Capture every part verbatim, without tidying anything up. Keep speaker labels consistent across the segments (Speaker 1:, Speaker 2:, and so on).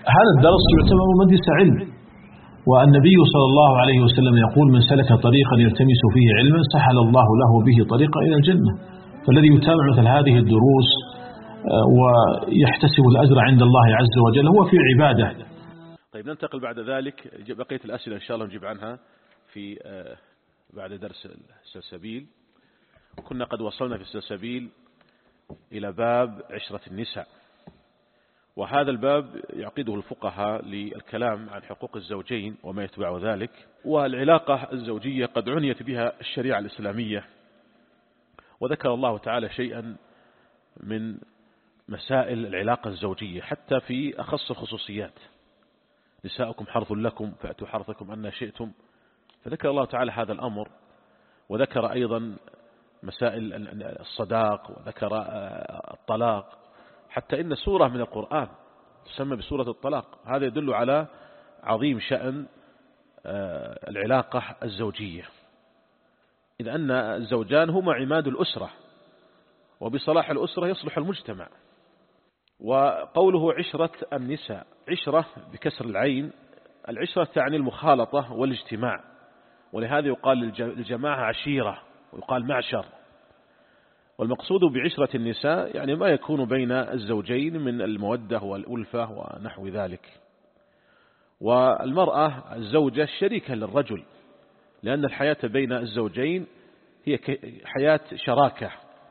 Speaker 1: هذا الدرس يعتبر مجلس علم، والنبي صلى الله عليه وسلم يقول: من سلك طريقا يلتمس فيه علما سهل الله له به طريقا إلى الجنة. فالذي يتابع مثل هذه الدروس ويحتسب الأجر عند الله عز وجل هو في عبادة.
Speaker 2: طيب ننتقل بعد ذلك، بقية الأسئلة إن شاء الله نجيب عنها في بعد درس السلسبيل. كنا قد وصلنا في السلسبيل إلى باب عشرة النساء، وهذا الباب يعقده الفقهاء للكلام عن حقوق الزوجين وما يتبع ذلك، والعلاقة الزوجية قد عنيت بها الشريعة الإسلامية، وذكر الله تعالى شيئا من مسائل العلاقة الزوجية حتى في أخص الخصوصيات: نساؤكم حرث لكم فأتوا حرثكم أن شئتم. فذكر الله تعالى هذا الأمر، وذكر أيضا مسائل الصداق، وذكر الطلاق، حتى إن سورة من القرآن تسمى بسورة الطلاق. هذا يدل على عظيم شأن العلاقة الزوجية، إذ أن الزوجان هما عماد الأسرة، وبصلاح الأسرة يصلح المجتمع. وقوله عشرة النساء، عشرة بكسر العين، العشرة تعني المخالطة والاجتماع، ولهذا يقال للجماعة عشيرة ويقال معشر. والمقصود بعشرة النساء يعني ما يكون بين الزوجين من المودة والألفة ونحو ذلك. والمرأة الزوجة شريكة للرجل، لأن الحياة بين الزوجين هي حياة شراكة،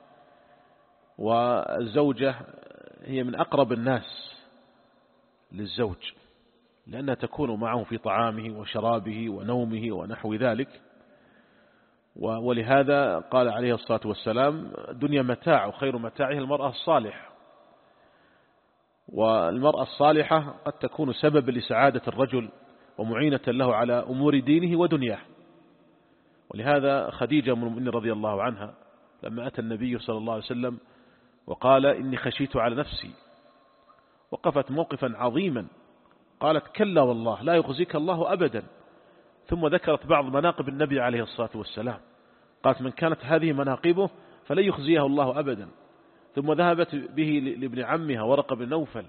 Speaker 2: والزوجة هي من أقرب الناس للزوج، لأنها تكون معه في طعامه وشرابه ونومه ونحو ذلك. ولهذا قال عليه الصلاة والسلام: الدنيا متاع وخير متاعها المرأة الصالحة. والمرأة الصالحة قد تكون سبب لسعادة الرجل ومعينة له على أمور دينه ودنياه. ولهذا خديجة أم المؤمنين رضي الله عنها لما أتى النبي صلى الله عليه وسلم وقال: إني خشيت على نفسي، وقفت موقفا عظيما، قالت: كلا والله لا يخزيك الله أبدا. ثم ذكرت بعض مناقب النبي عليه الصلاة والسلام، قالت: من كانت هذه مناقبه فلن يخزيه الله أبدا. ثم ذهبت به لابن عمها ورقة بن نوفل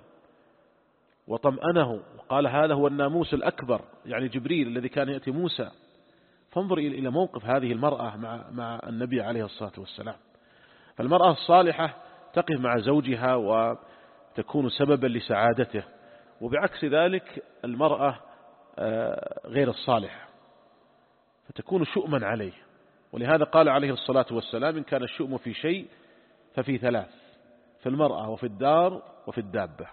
Speaker 2: وطمأنه وقال: هذا هو الناموس الأكبر، يعني جبريل الذي كان يأتي موسى. فانظر إلى موقف هذه المرأة مع, مع النبي عليه الصلاة والسلام. فالمرأة الصالحة تقف مع زوجها وتكون سببا لسعادته، وبعكس ذلك المرأة غير الصالحة فتكون شؤما عليه. ولهذا قال عليه الصلاة والسلام: إن كان الشؤم في شيء ففي ثلاث: في المرأة وفي الدار وفي الدابة.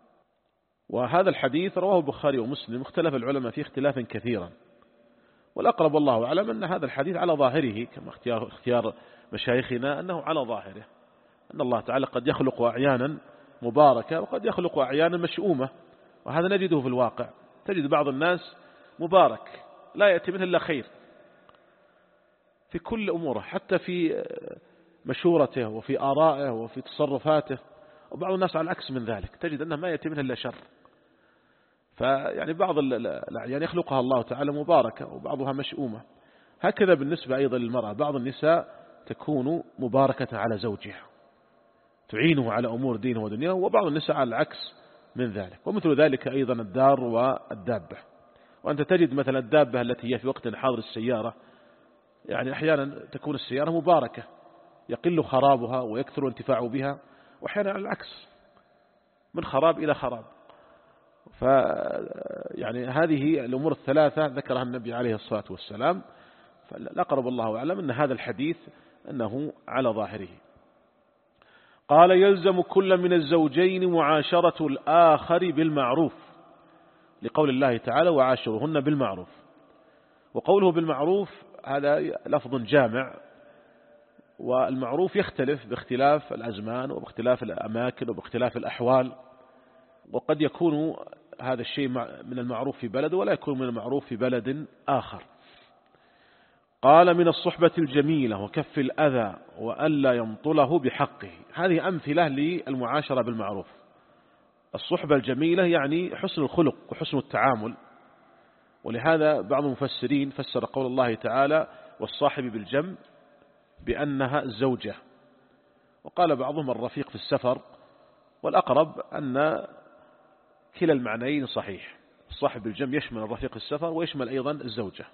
Speaker 2: وهذا الحديث رواه البخاري ومسلم، اختلف العلماء فيه اختلافا كثيرا، والأقرب والله أعلم أن هذا الحديث على ظاهره، كما اختيار, اختيار مشايخنا أنه على ظاهره، أن الله تعالى قد يخلق أعيانا مباركة وقد يخلق أعيانا مشؤومة، وهذا نجده في الواقع. تجد بعض الناس مبارك لا يأتي منه إلا خير في كل أموره، حتى في مشورته وفي آرائه وفي تصرفاته. وبعض الناس على العكس من ذلك، تجد أنه ما يأتي منه إلا شر. فيعني بعض الأعيان يخلقها الله تعالى مباركة وبعضها مشؤومة. هكذا بالنسبة أيضا للمرأة، بعض النساء تكون مباركة على زوجها تعينه على أمور دينه ودنياه، وبعض النساء على العكس من ذلك. ومثل ذلك أيضا الدار والدابة. وأنت تجد مثلا الدابة التي هي في وقت حاضر السيارة، يعني أحيانا تكون السيارة مباركة يقل خرابها ويكثر انتفاع بها، وأحيانا على العكس من خراب إلى خراب. ف يعني هذه الأمور الثلاثة ذكرها النبي عليه الصلاة والسلام. فالأقرب الله أعلم أن هذا الحديث أنه على ظاهره. قال: يلزم كل من الزوجين معاشرة الآخر بالمعروف، لقول الله تعالى: وعاشرهن بالمعروف. وقوله بالمعروف هذا لفظ جامع، والمعروف يختلف باختلاف الأزمان وباختلاف الأماكن وباختلاف الأحوال، وقد يكون هذا الشيء من المعروف في بلد ولا يكون من المعروف في بلد آخر. قال: من الصحبة الجميلة وكف الأذى وألا يمطله بحقه. هذه أمثلة للمعاشرة بالمعروف. الصحبة الجميلة يعني حسن الخلق وحسن التعامل، ولهذا بعض المفسرين فسر قول الله تعالى: والصاحب بالجنب بأنها الزوجة، وقال بعضهم الرفيق في السفر. والأقرب أن كلا المعنيين صحيح. صاحب الجنب يشمل الرفيق السفر ويشمل أيضا الزوجة.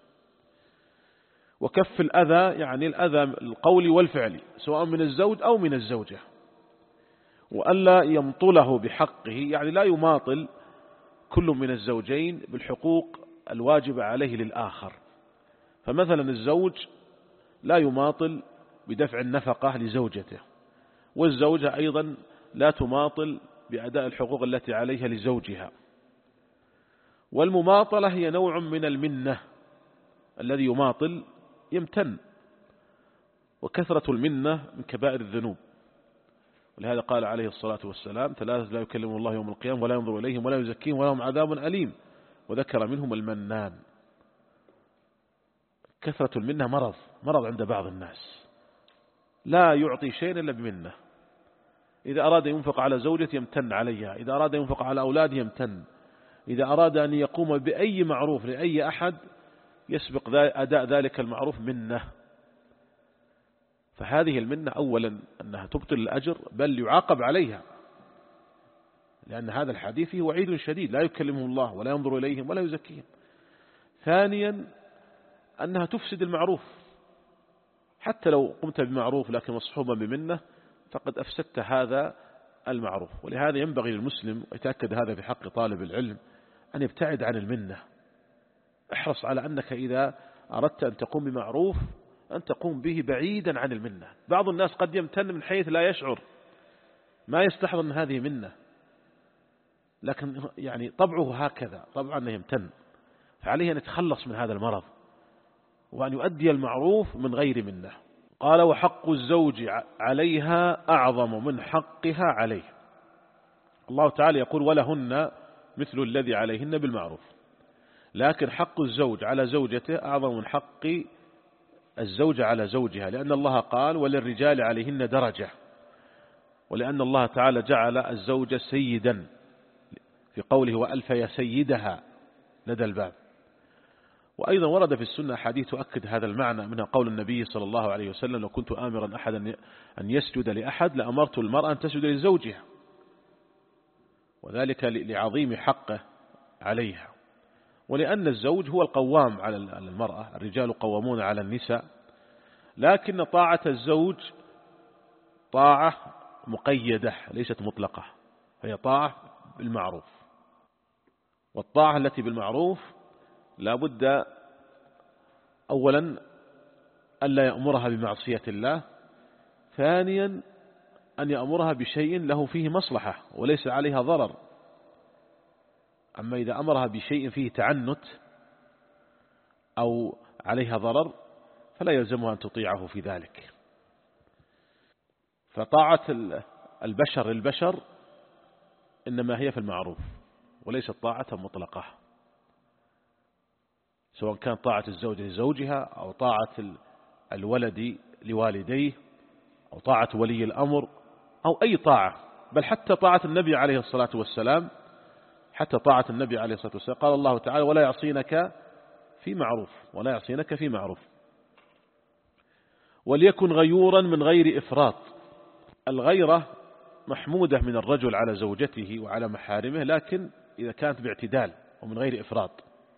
Speaker 2: وكف الأذى يعني الأذى القولي والفعلي سواء من الزوج أو من الزوجة. وألا يمطله بحقه يعني لا يماطل كل من الزوجين بالحقوق الواجبة عليه للآخر. فمثلا الزوج لا يماطل بدفع النفقة لزوجته، والزوجة أيضا لا تماطل بأداء الحقوق التي عليها لزوجها. والمماطلة هي نوع من المنة، الذي يماطل يمتن، وكثرة المنة من كبائر الذنوب. ولهذا قال عليه الصلاة والسلام: ثلاثة لا يكلمهم الله يوم القيامة ولا ينظر إليهم ولا يزكيهم ولهم عذاب أليم، وذكر منهم المنان. كثرة المنة مرض مرض عند بعض الناس، لا يعطي شيئا إلا بمنة. إذا أراد ينفق على زوجته يمتن عليها، إذا أراد ينفق على أولاده يمتن، إذا أراد أن يقوم بأي معروف لأي أحد يسبق أداء ذلك المعروف منه. فهذه المنة أولا أنها تبطل الأجر بل يعاقب عليها، لأن هذا الحديث فيه وعيد شديد: لا يكلمهم الله ولا ينظر إليهم ولا يزكيهم. ثانيا أنها تفسد المعروف، حتى لو قمت بمعروف لكن مصحوبا بمنة فقد أفسدت هذا المعروف. ولهذا ينبغي للمسلم، ويتأكد هذا في حق طالب العلم، أن يبتعد عن المنة. احرص على أنك إذا أردت أن تقوم بمعروف أن تقوم به بعيدا عن المنة. بعض الناس قد يمتن من حيث لا يشعر، ما يستحضر أن هذه منة، لكن يعني طبعه هكذا، طبعا أنه يمتن. فعليه أن يتخلص من هذا المرض وأن يؤدي المعروف من غير منة. قال: وحق الزوج عليها أعظم من حقها عليه. الله تعالى يقول: ولهن مثل الذي عليهن بالمعروف. لكن حق الزوج على زوجته أعظم من حق الزوجة على زوجها، لأن الله قال: وللرجال عليهن درجة، ولأن الله تعالى جعل الزوجة سيدا في قوله: وألف يا سيدها لدى الباب. وأيضا ورد في السنة حديث تؤكد هذا المعنى، منها قول النبي صلى الله عليه وسلم: لو كنت آمرا أحدا أن يسجد لأحد لأمرت المرأة أن تسجد لزوجها، وذلك لعظيم حقه عليها. ولأن الزوج هو القوام على المرأة، الرجال قوامون على النساء، لكن طاعة الزوج طاعة مقيدة ليست مطلقة، هي طاعة بالمعروف. والطاعة التي بالمعروف لا بد أولا ألا يأمرها بمعصية الله، ثانيا أن يأمرها بشيء له فيه مصلحة وليس عليها ضرر. أما إذا أمرها بشيء فيه تعنت أو عليها ضرر فلا يلزمها أن تطيعه في ذلك. فطاعة البشر للبشر إنما هي في المعروف وليست طاعة مطلقة، سواء كان طاعة الزوجة لزوجها أو طاعة الولد لوالديه أو طاعة ولي الأمر أو أي طاعة، بل حتى طاعة النبي عليه الصلاة والسلام حتى طاعة النبي عليه الصلاة والسلام قال الله تعالى: ولا يعصينك في معروف ولا يعصينك في معروف. وليكن غيورا من غير إفراط. الغيرة محمودة من الرجل على زوجته وعلى محارمه، لكن إذا كانت باعتدال ومن غير إفراط.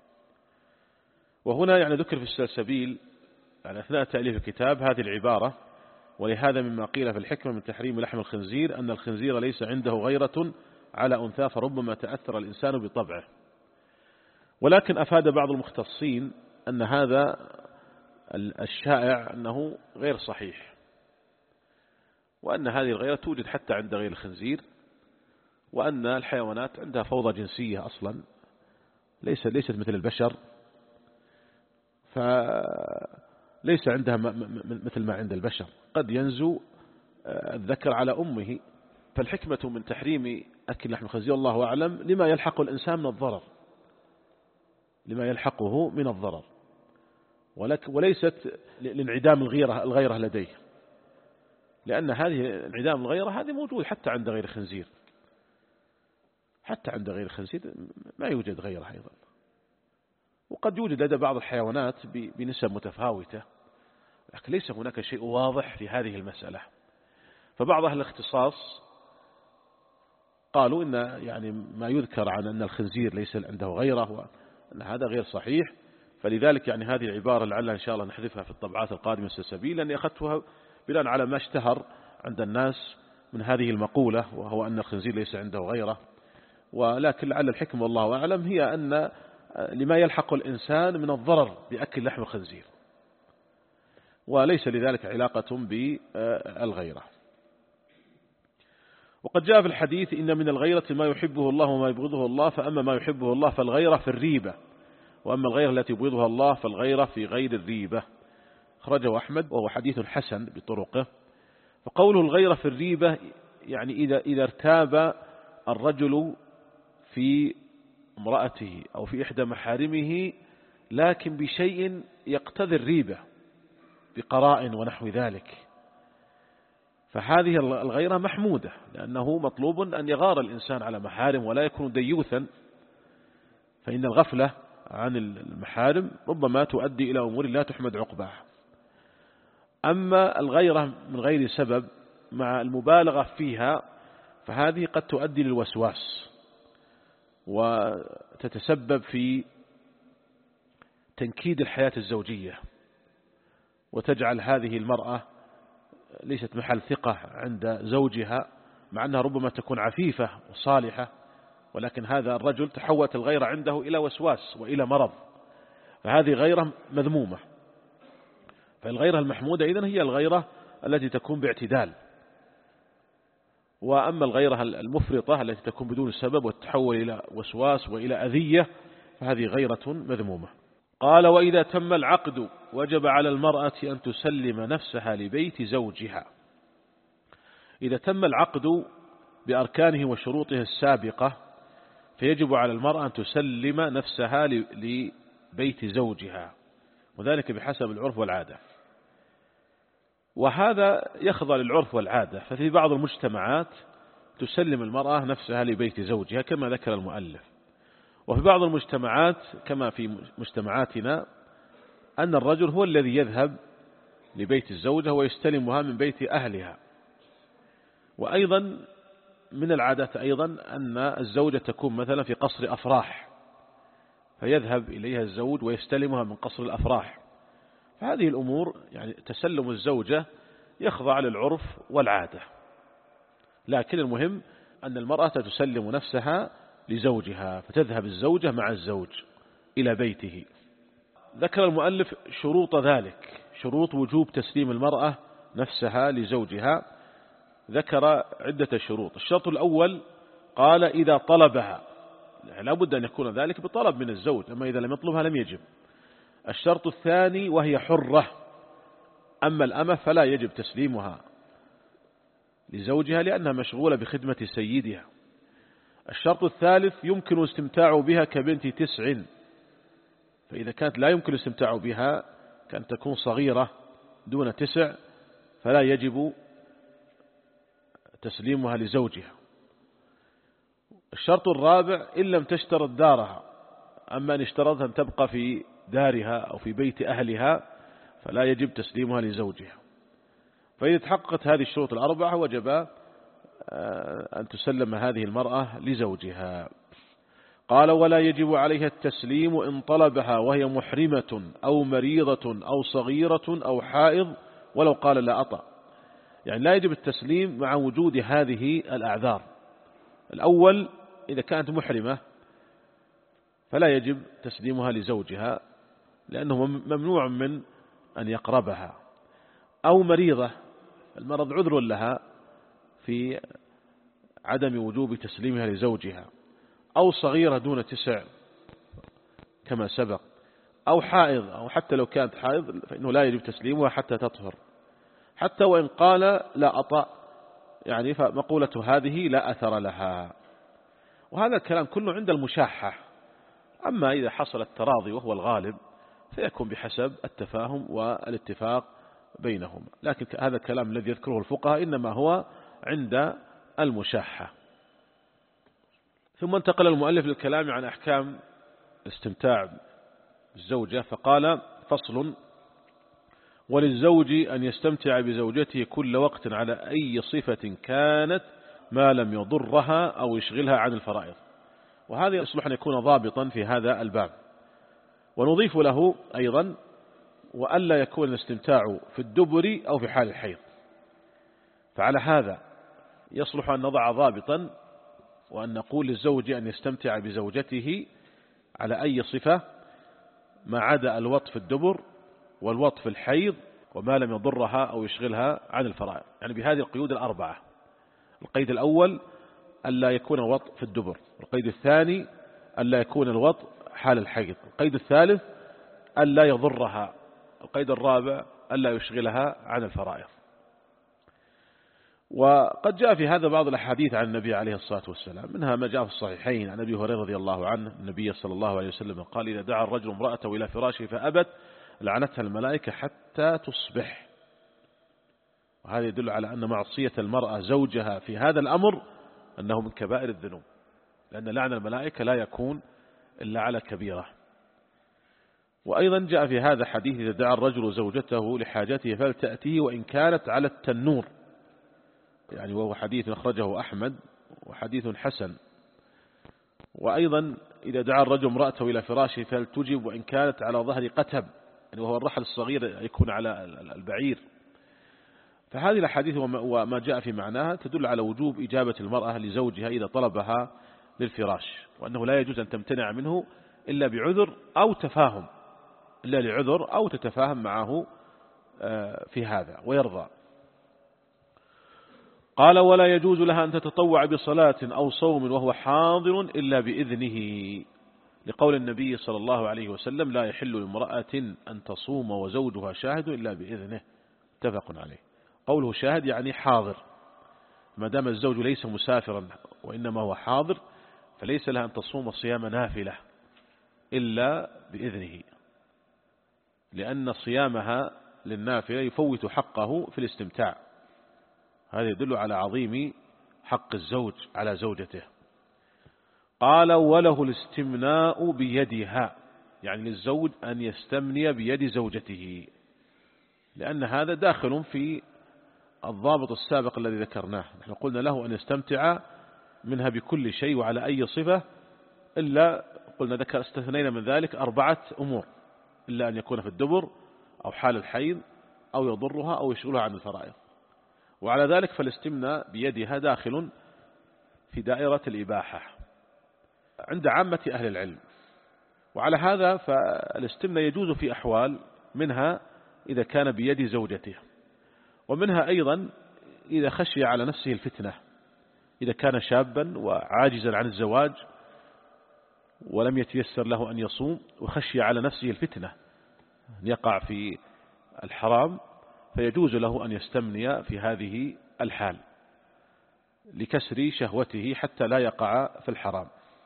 Speaker 2: وهنا يعني ذكر في السلسبيل يعني أثناء تأليف الكتاب هذه العبارة: ولهذا مما قيل في الحكمة من تحريم لحم الخنزير أن الخنزير ليس عنده غيرة على أنثى فربما تأثر الإنسان بطبعه. ولكن أفاد بعض المختصين أن هذا الشائع أنه غير صحيح، وأن هذه الغيرة توجد حتى عند غير الخنزير، وأن الحيوانات عندها فوضى جنسية أصلا ليس ليست مثل البشر، فليس عندها مثل ما عند البشر، قد ينزو الذكر على أمه. فالحكمة من تحريم أكل لحم الخنزير الله أعلم لما يلحق الإنسان من الضرر، لما يلحقه من الضرر، وليست لانعدام الغيرة الغيرة لديه، لأن هذه انعدام الغيرة هذه موجود حتى عند غير الخنزير، حتى عند غير الخنزير ما يوجد غيرة أيضا. وقد يوجد لدى بعض الحيوانات بنسب متفاوتة، لكن ليس هناك شيء واضح في هذه المسألة. فبعض أهل الاختصاص قالوا إن يعني ما يذكر عن أن الخنزير ليس عنده غيره وأن هذا غير صحيح. فلذلك يعني هذه العبارة لعلها إن شاء الله نحذفها في الطبعات القادمة السلسبيل، لأني أخذتها بناء على ما اشتهر عند الناس من هذه المقولة، وهو أن الخنزير ليس عنده غيره. ولكن لعل الحكمة والله أعلم هي أن لما يلحق الإنسان من الضرر بأكل لحم الخنزير، وليس لذلك علاقة بالغيرة. وقد جاء في الحديث إن من الغيرة ما يحبه الله وما يبغضه الله، فأما ما يحبه الله فالغيرة في الريبة، وأما الغيرة التي يبغضها الله فالغيرة في غير الريبة. خرجه أحمد وهو حديث حسن بطرقه. فقوله الغيرة في الريبة يعني إذا, إذا ارتاب الرجل في امرأته أو في إحدى محارمه لكن بشيء يقتضي الريبة بقراء ونحو ذلك، فهذه الغيرة محمودة، لأنه مطلوب أن يغار الإنسان على محارم ولا يكون ديوثا، فإن الغفلة عن المحارم ربما تؤدي إلى أمور لا تحمد عقباها. أما الغيرة من غير سبب مع المبالغة فيها فهذه قد تؤدي للوسواس وتتسبب في تنكيد الحياة الزوجية، وتجعل هذه المرأة ليست محل ثقة عند زوجها، مع أنها ربما تكون عفيفة وصالحة، ولكن هذا الرجل تحولت الغيرة عنده إلى وسواس وإلى مرض، فهذه غيرة مذمومة. فالغيرة المحمودة إذن هي الغيرة التي تكون باعتدال، وأما الغيرة المفرطة التي تكون بدون سبب وتتحول إلى وسواس وإلى أذية فهذه غيرة مذمومة. قال وإذا تم العقد وجب على المرأة أن تسلم نفسها لبيت زوجها. إذا تم العقد بأركانه وشروطه السابقة فيجب على المرأة أن تسلم نفسها لبيت زوجها، وذلك بحسب العرف والعادة. وهذا يخضع للعرف والعادة، ففي بعض المجتمعات تسلم المرأة نفسها لبيت زوجها كما ذكر المؤلف، وفي بعض المجتمعات كما في مجتمعاتنا أن الرجل هو الذي يذهب لبيت الزوجة ويستلمها من بيت أهلها. وأيضا من العادات أيضا أن الزوجة تكون مثلا في قصر أفراح فيذهب إليها الزوج ويستلمها من قصر الأفراح. فهذه الأمور يعني تسلم الزوجة يخضع للعرف والعادة، لكن المهم أن المرأة تسلم نفسها لزوجها، فتذهب الزوجة مع الزوج إلى بيته. ذكر المؤلف شروط ذلك، شروط وجوب تسليم المرأة نفسها لزوجها، ذكر عدة شروط. الشرط الأول قال إذا طلبها، لا بد أن يكون ذلك بطلب من الزوج، أما إذا لم يطلبها لم يجب. الشرط الثاني وهي حرة، أما الأمة فلا يجب تسليمها لزوجها لأنها مشغولة بخدمة سيدها. الشرط الثالث يمكن الاستمتاع بها كبنت تسع، فإذا كانت لا يمكن الاستمتاع بها كأن تكون صغيرة دون تسع فلا يجب تسليمها لزوجها. الشرط الرابع إن لم تشترط دارها، أما أن اشترطها أن تبقى في دارها أو في بيت أهلها فلا يجب تسليمها لزوجها. فإذا تحققت هذه الشروط الأربعة وجب أن تسلم هذه المرأة لزوجها. قال ولا يجب عليها التسليم إن طلبها وهي محرمة أو مريضة أو صغيرة أو حائض ولو قال لا أطأ، يعني لا يجب التسليم مع وجود هذه الأعذار. الأول إذا كانت محرمة فلا يجب تسليمها لزوجها لأنه ممنوع من أن يقربها، أو مريضة المرض عذر لها في عدم وجوب تسليمها لزوجها، أو صغيرة دون تسع كما سبق، أو حائض، أو حتى لو كانت حائض فإنه لا يجب تسليمها حتى تطهر، حتى وإن قال لا أطأ، يعني فمقولة هذه لا أثر لها. وهذا الكلام كله عند المشاحة، أما إذا حصل التراضي وهو الغالب فيكون بحسب التفاهم والاتفاق بينهم، لكن هذا الكلام الذي يذكره الفقهاء إنما هو عند المشاحة. ثم انتقل المؤلف للكلام عن أحكام الاستمتاع بالزوجة، فقال فصل: وللزوج أن يستمتع بزوجته كل وقت على أي صفة كانت ما لم يضرها أو يشغلها عن الفرائض. وهذا يصلح أن يكون ضابطا في هذا الباب. ونضيف له أيضا وألا يكون الاستمتاع في الدبر أو في حال الحيض. فعلى هذا يصلح أن نضع ضابطا وأن نقول للزوج أن يستمتع بزوجته على أي صفة ما عدا الوط في الدبر والوط في الحيض وما لم يضرها أو يشغلها عن الفرائض، يعني بهذه القيود الأربعة. القيد الأول ألا يكون الوط في الدبر، القيد الثاني ألا يكون الوط حال الحيض، القيد الثالث ألا يضرها، القيد الرابع ألا يشغلها عن الفرائض. وقد جاء في هذا بعض الأحاديث عن النبي عليه الصلاة والسلام، منها ما جاء في الصحيحين عن أبي هريرة رضي الله عنه النبي صلى الله عليه وسلم قال: إذا دعا الرجل امرأته إلى فراشه فأبت لعنتها الملائكة حتى تصبح. وهذا يدل على أن معصية المرأة زوجها في هذا الأمر أنه من كبائر الذنوب، لأن لعن الملائكة لا يكون إلا على كبيرة. وأيضا جاء في هذا حديث: إذا دعا الرجل زوجته لحاجته فلتأتيه وإن كانت على التنور، يعني وهو حديث أخرجه أحمد وحديث حسن. وأيضا إذا دعا الرجل امرأته إلى فراشه فلتجب وإن كانت على ظهر قتب، يعني وهو الرحل الصغير يكون على البعير. فهذه الأحاديث وما جاء في معناها تدل على وجوب إجابة المرأة لزوجها إذا طلبها للفراش، وأنه لا يجوز أن تمتنع منه إلا بعذر أو تفاهم، إلا لعذر أو تتفاهم معه في هذا ويرضى. قال: ولا يجوز لها أن تتطوع بصلاة أو صوم وهو حاضر إلا بإذنه، لقول النبي صلى الله عليه وسلم: لا يحل لامرأة أن تصوم وزوجها شاهد إلا بإذنه، متفق عليه. قوله شاهد يعني حاضر، ما دام الزوج ليس مسافرا وإنما هو حاضر فليس لها أن تصوم صيام نافلة إلا بإذنه، لأن صيامها للنافلة يفوت حقه في الاستمتاع. هذا يدل على عظيم حق الزوج على زوجته. قال: وله الاستمناء بيدها، يعني للزوج أن يستمني بيد زوجته، لأن هذا داخل في الضابط السابق الذي ذكرناه. نحن قلنا له أن يستمتع منها بكل شيء وعلى أي صفة، إلا قلنا ذكر استثنينا من ذلك أربعة أمور: إلا أن يكون في الدبر أو حال الحيض أو يضرها أو يشغلها عن الفرائض. وعلى ذلك فالاستمناء بيدها داخل في دائرة الإباحة عند عامة أهل العلم. وعلى هذا فالاستمناء يجوز في أحوال، منها إذا كان بيد زوجته، ومنها أيضا إذا خشي على نفسه الفتنة، إذا كان شابا وعاجزا عن الزواج ولم يتيسر له أن يصوم وخشي على نفسه الفتنة يقع في الحرام، فيجوز له أن يستمني في هذه الحال لكسر شهوته حتى لا يقع في الحرام.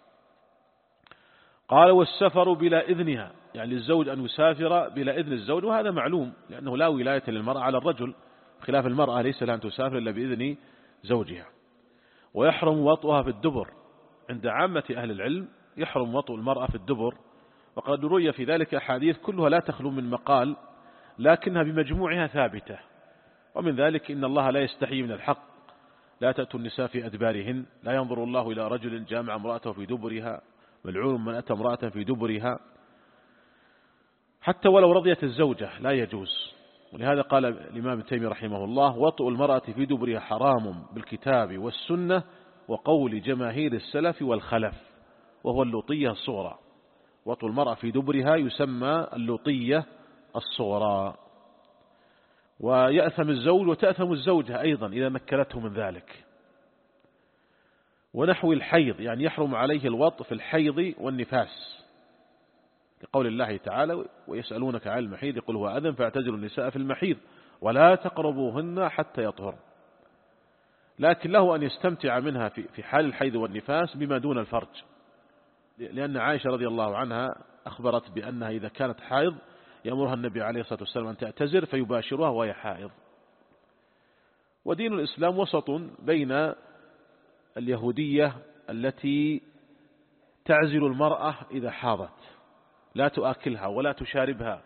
Speaker 2: قال: والسفر بلا إذنها، يعني للزوج أن يسافر بلا إذن الزوج، وهذا معلوم لأنه لا ولاية للمرأة على الرجل، خلاف المرأة ليس لها أن تسافر إلا بإذن زوجها. ويحرم وطئها في الدبر، عند عامة أهل العلم يحرم وطئ المرأة في الدبر، وقد روي في ذلك أحاديث كلها لا تخلو من مقال، لكنها بمجموعها ثابتة. ومن ذلك: إن الله لا يستحيي من الحق، لا تأتوا النساء في أدبارهن، لا ينظر الله إلى رجل جامع امرأته في دبرها، ملعون من أتى امرأة في دبرها. حتى ولو رضيت الزوجة لا يجوز. ولهذا قال الإمام ابن تيمية رحمه الله: وطئ المرأة في دبرها حرام بالكتاب والسنة وقول جماهير السلف والخلف، وهو اللطية الصغرى. وطئ المرأة في دبرها يسمى اللطية الصغرى. ويأثم الزوج وتأثم الزوجة أيضا إذا مكنته من ذلك. ونحو الحيض، يعني يحرم عليه الوطء في الحيض والنفاس، لقول الله تعالى: ويسألونك عن المحيض قل هو أذن فاعتزلوا النساء في المحيض ولا تقربوهن حتى يطهرن. لكن له أن يستمتع منها في حال الحيض والنفاس بما دون الفرج، لأن عائشة رضي الله عنها أخبرت بأنها إذا كانت حائض يأمرها النبي عليه الصلاة والسلام أن تعتذر فيباشرها وهي حائض. ودين الإسلام وسط بين اليهودية التي تعزل المرأة إذا حاضت، لا تؤكلها ولا تشاربها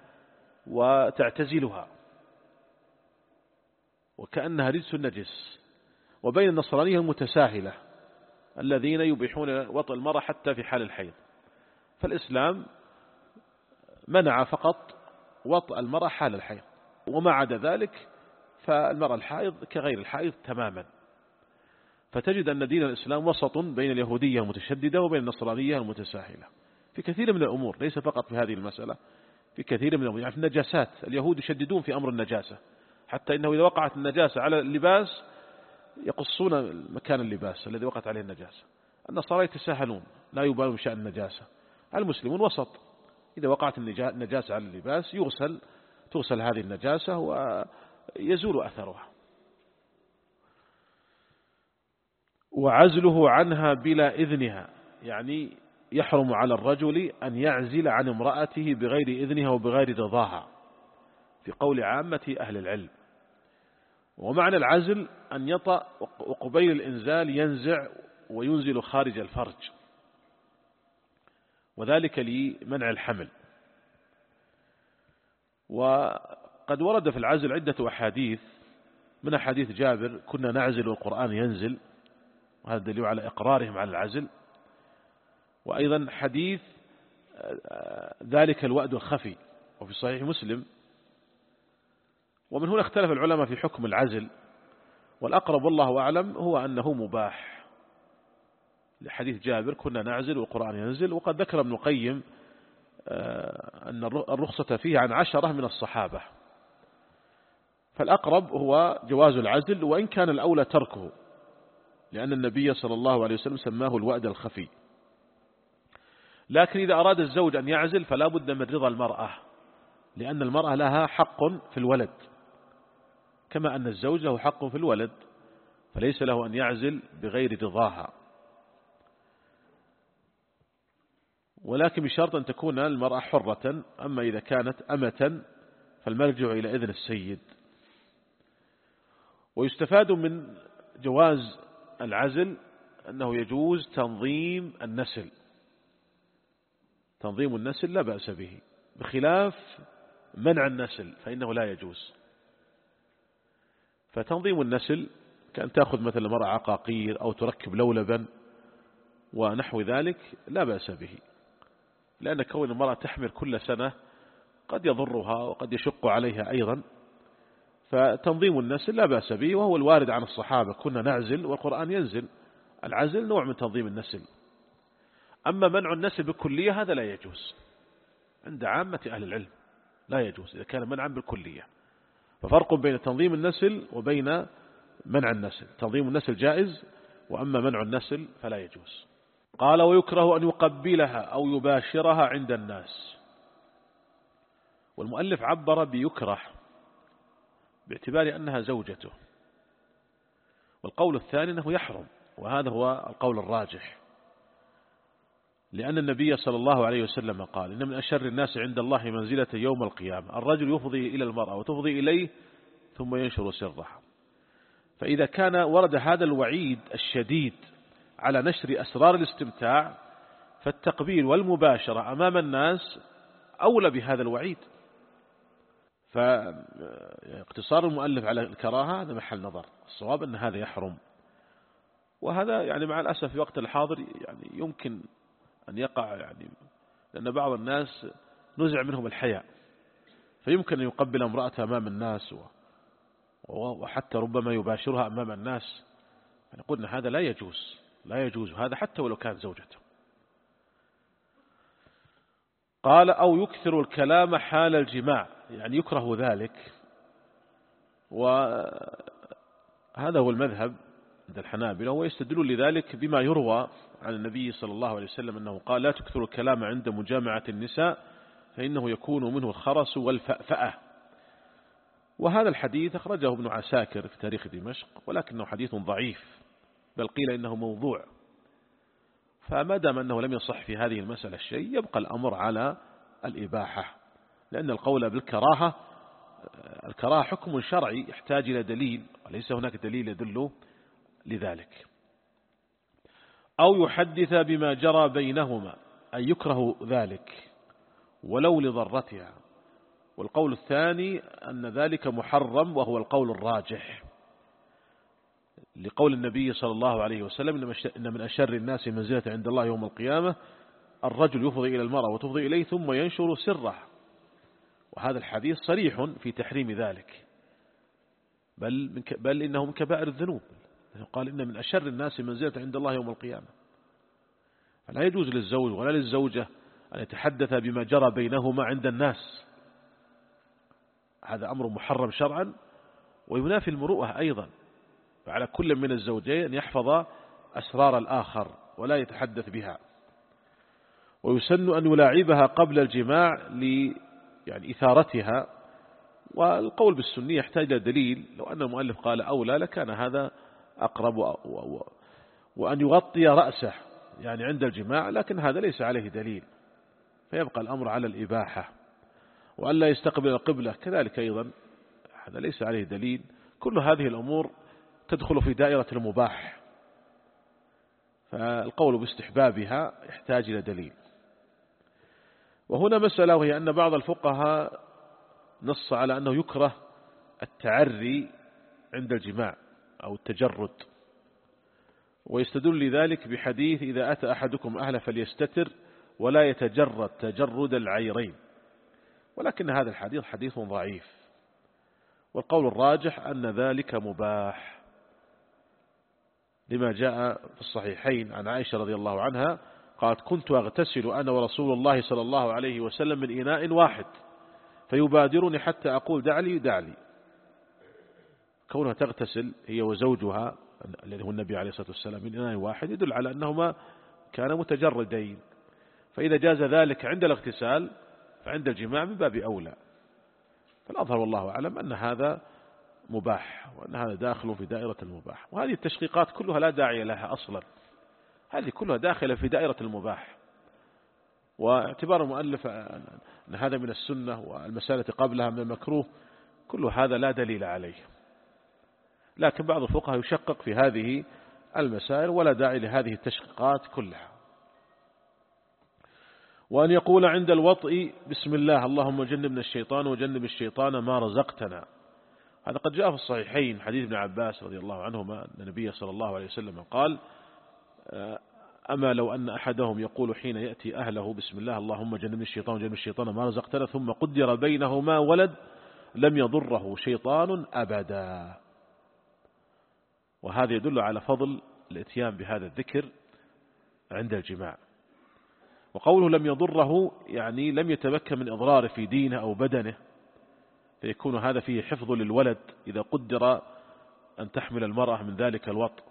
Speaker 2: وتعتزلها وكأنها رجس النجس، وبين النصرانية المتساهلة الذين يبيحون وطئ المرأة حتى في حال الحيض. فالإسلام منع فقط وطئ المرأة حال الحيض، وما عدا ذلك فالمرأة الحائض كغير الحائض تماما. فتجد أن دين الإسلام وسط بين اليهودية المتشددة وبين النصرانية المتساهلة في كثير من الأمور، ليس فقط في هذه المسألة، في كثير من الأمور. يعني في النجاسات اليهود يشددون في أمر النجاسة، حتى إنه إذا وقعت النجاسة على اللباس يقصون مكان اللباس الذي وقعت عليه النجاسة. النصارى يتساهلون، لا يبالون بشأن النجاسة. المسلمون وسط، إذا وقعت النجاسة على اللباس يغسل تغسل هذه النجاسة ويزول أثرها. وعزله عنها بلا إذنها، يعني يحرم على الرجل أن يعزل عن امرأته بغير إذنها وبغير رضاها في قول عامة أهل العلم. ومعنى العزل أن يطأ وقبيل الإنزال ينزع وينزل خارج الفرج، وذلك لمنع الحمل. وقد ورد في العزل عدة أحاديث، من حديث جابر كنا نعزل والقرآن ينزل، وهذا دليل على إقرارهم على العزل. وأيضا حديث ذلك الوأد الخفي وفي صحيح مسلم. ومن هنا اختلف العلماء في حكم العزل، والأقرب والله أعلم هو أنه مباح لحديث جابر كنا نعزل والقرآن ينزل. وقد ذكر ابن القيم أن الرخصة فيه عن عشرة من الصحابة، فالأقرب هو جواز العزل، وإن كان الأولى تركه، لأن النبي صلى الله عليه وسلم سماه الوأد الخفي. لكن إذا أراد الزوج أن يعزل فلا بد من رضا المرأة، لأن المرأة لها حق في الولد كما أن الزوج له حق في الولد، فليس له أن يعزل بغير رضاها. ولكن بشرط أن تكون المرأة حرة، أما إذا كانت أمة فالمرجع إلى إذن السيد. ويستفاد من جواز العزل أنه يجوز تنظيم النسل، تنظيم النسل لا بأس به، بخلاف منع النسل فإنه لا يجوز. فتنظيم النسل كأن تأخذ مثل المرأة عقاقير أو تركب لولبا ونحو ذلك لا بأس به، لأن كون المرأة تحمل كل سنة قد يضرها وقد يشق عليها أيضا. فتنظيم النسل لا بأس به، وهو الوارد عن الصحابة كنا نعزل والقرآن ينزل. العزل نوع من تنظيم النسل. أما منع النسل بالكلية هذا لا يجوز عند عامة أهل العلم، لا يجوز إذا كان منعا بالكلية. ففرق بين تنظيم النسل وبين منع النسل. تنظيم النسل جائز، وأما منع النسل فلا يجوز. قال ويكره أن يقبلها أو يباشرها عند الناس. والمؤلف عبر بيكره باعتبار أنها زوجته، والقول الثاني أنه يحرم، وهذا هو القول الراجح، لأن النبي صلى الله عليه وسلم قال إن من أشر الناس عند الله منزلة يوم القيامة الرجل يفضي إلى المرأة وتفضي إليه ثم ينشر سرها. فإذا كان ورد هذا الوعيد الشديد على نشر أسرار الاستمتاع، فالتقبيل والمباشرة أمام الناس أولى بهذا الوعيد. فاقتصار المؤلف على الكراهة هذا محل نظر، الصواب أن هذا يحرم. وهذا يعني مع الأسف في وقت الحاضر يعني يمكن أن يقع، يعني لأن بعض الناس نزع منهم الحياء، فيمكن أن يقبل امرأته أمام الناس وحتى ربما يباشرها أمام الناس. يعني قلنا هذا لا يجوز، لا يجوز هذا حتى ولو كانت زوجته. قال أو يكثر الكلام حال الجماع، يعني يكره ذلك. وهذا هو المذهب عند الحنابلة، ويستدلون لذلك بما يروى عن النبي صلى الله عليه وسلم أنه قال لا تكثر الكلام عند مجامعة النساء فإنه يكون منه الخرس والفأفأة. وهذا الحديث أخرجه ابن عساكر في تاريخ دمشق، ولكنه حديث ضعيف، بل قيل إنه موضوع. فما دام أنه لم يصح في هذه المسألة الشيء يبقى الأمر على الإباحة، لأن القول بالكراهة الكراهة حكم شرعي يحتاج إلى دليل، وليس هناك دليل يدل لذلك. أو يحدث بما جرى بينهما، أي يكره ذلك ولو لضرتها. والقول الثاني أن ذلك محرم، وهو القول الراجح، لقول النبي صلى الله عليه وسلم إن من أشر الناس منزلة عند الله يوم القيامة الرجل يفضي إلى المرأة وتفضي إليه ثم ينشر سره، وهذا الحديث صريح في تحريم ذلك، بل, من ك... بل إنه من كبائر الذنوب. قال إن من أشر الناس منزلة عند الله يوم القيامة. فلا يجوز للزوج ولا للزوجة أن يتحدث بما جرى بينهما عند الناس، هذا أمر محرم شرعا وينافي المروءة أيضا. فعلى كل من الزوجين أن يحفظ أسرار الآخر ولا يتحدث بها. ويسن أن يلاعبها قبل الجماع ل يعني إثارتها، والقول بالسنية يحتاج إلى دليل. لو أن المؤلف قال أولى لكان هذا أقرب، و... و... وأن يغطي رأسه يعني عند الجماع، لكن هذا ليس عليه دليل، فيبقى الأمر على الإباحة. وأن لا يستقبل القبلة كذلك أيضا هذا ليس عليه دليل. كل هذه الأمور تدخل في دائرة المباح، فالقول باستحبابها يحتاج إلى دليل. وهنا مسألة، وهي أن بعض الفقهاء نص على أنه يكره التعري عند الجماع أو التجرد، ويستدل لذلك بحديث إذا أتى أحدكم أهله فليستتر ولا يتجرد تجرد العيرين، ولكن هذا الحديث حديث ضعيف، والقول الراجح أن ذلك مباح لما جاء في الصحيحين عن عائشة رضي الله عنها قالت كنت أغتسل أنا ورسول الله صلى الله عليه وسلم من إناء واحد فيبادرني حتى أقول دعلي دعلي. كونها تغتسل هي وزوجها الذي هو النبي عليه الصلاة والسلام من إناء واحد يدل على أنهما كانا متجردين، فإذا جاز ذلك عند الاغتسال فعند الجماع من باب أولى. فالأظهر والله أعلم أن هذا مباح، وأن هذا داخل في دائرة المباح. وهذه التشقيقات كلها لا داعي لها أصلا، هذه كلها داخلة في دائرة المباح. واعتبار المؤلف أن هذا من السنة والمسألة قبلها من المكروه كل هذا لا دليل عليه، لكن بعض الفقهاء يشقق في هذه المسائل ولا داعي لهذه التشقيقات كلها. وأن يقول عند الوطء بسم الله اللهم جنبنا الشيطان وجنب الشيطان ما رزقتنا. هذا قد جاء في الصحيحين حديث ابن عباس رضي الله عنهما أن النبي صلى الله عليه وسلم قال أما لو أن أحدهم يقول حين يأتي أهله بسم الله اللهم جنبنا الشيطان وجنب الشيطان ما رزقتنا ثم قدر بينهما ولد لم يضره شيطان أبدا. وهذا يدل على فضل الاتيان بهذا الذكر عند الجماع. وقوله لم يضره يعني لم يتمكن من إضراره في دينه أو بدنه، فيكون هذا فيه حفظ للولد إذا قدر أن تحمل المرأة من ذلك الوطء.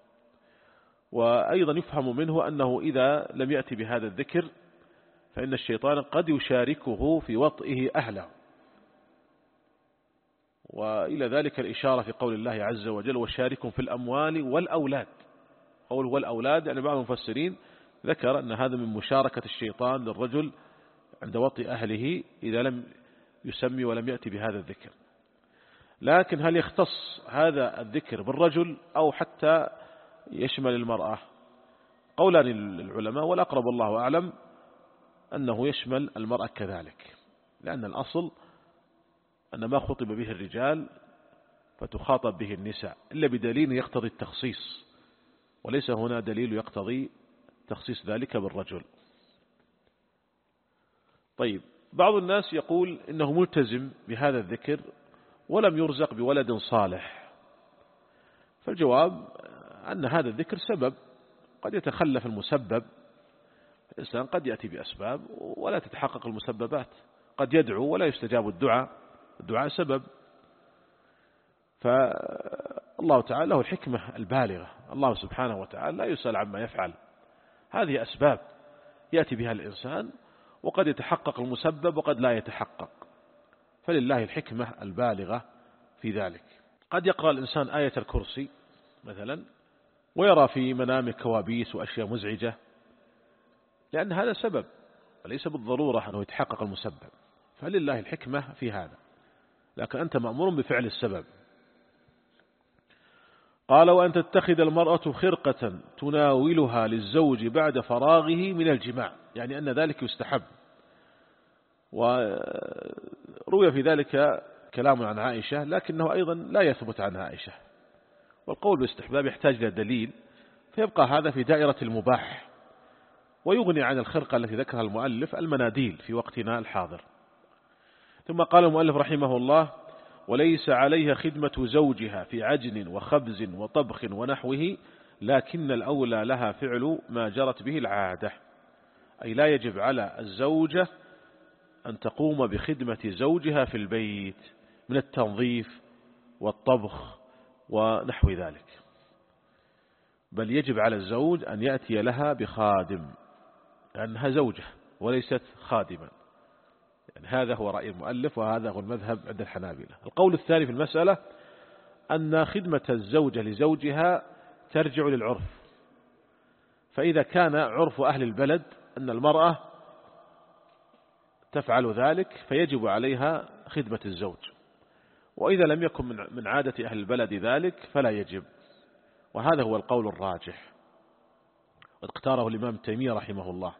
Speaker 2: وأيضا يفهم منه أنه إذا لم يأتي بهذا الذكر فإن الشيطان قد يشاركه في وطئه أهله. وإلى ذلك الإشارة في قول الله عز وجل وشاركهم في الأموال والأولاد. قول والأولاد يعني بعض المفسرين ذكر أن هذا من مشاركة الشيطان للرجل عند وطئ أهله إذا لم يسمي ولم يأتي بهذا الذكر. لكن هل يختص هذا الذكر بالرجل أو حتى يشمل المرأة؟ قولان للعلماء، والأقرب الله أعلم أنه يشمل المرأة كذلك، لأن الأصل أن ما خطب به الرجال فتخاطب به النساء إلا بدليل يقتضي التخصيص، وليس هنا دليل يقتضي تخصيص ذلك بالرجل. طيب، بعض الناس يقول إنه ملتزم بهذا الذكر ولم يرزق بولد صالح. فالجواب أن هذا الذكر سبب، قد يتخلف المسبب. الإنسان قد يأتي بأسباب ولا تتحقق المسببات، قد يدعو ولا يستجاب الدعاء، الدعاء سبب. فالله تعالى له الحكمة البالغة، الله سبحانه وتعالى لا يسأل عما يفعل. هذه أسباب يأتي بها الإنسان وقد يتحقق المسبب وقد لا يتحقق، فلله الحكمة البالغة في ذلك. قد يقرأ الإنسان آية الكرسي مثلا ويرى في منامه كوابيس وأشياء مزعجة، لأن هذا سبب وليس بالضرورة أنه يتحقق المسبب، فلله الحكمة في هذا، لكن أنت مأمور بفعل السبب. قال وأن تتخذ المرأة خرقة تناولها للزوج بعد فراغه من الجماع، يعني أن ذلك يستحب. وروي في ذلك كلام عن عائشة، لكنه أيضا لا يثبت عن عائشة، والقول بالاستحباب يحتاج إلى دليل، فيبقى هذا في دائرة المباح، ويغني عن الخرقة التي ذكرها المؤلف المناديل في وقتنا الحاضر. ثم قال المؤلف رحمه الله: وليس عليها خدمة زوجها في عجن وخبز وطبخ ونحوه، لكن الأولى لها فعل ما جرت به العادة. أي لا يجب على الزوجة أن تقوم بخدمة زوجها في البيت من التنظيف والطبخ ونحو ذلك، بل يجب على الزوج أن يأتي لها بخادم، لأنها زوجة وليست خادما. يعني هذا هو رأي المؤلف، وهذا هو المذهب عند الحنابلة. القول الثاني في المسألة أن خدمة الزوجة لزوجها ترجع للعرف، فإذا كان عرف أهل البلد أن المرأة تفعل ذلك فيجب عليها خدمة الزوج، وإذا لم يكن من عادة أهل البلد ذلك فلا يجب، وهذا هو القول الراجح قد اختاره الإمام تيمية رحمه الله،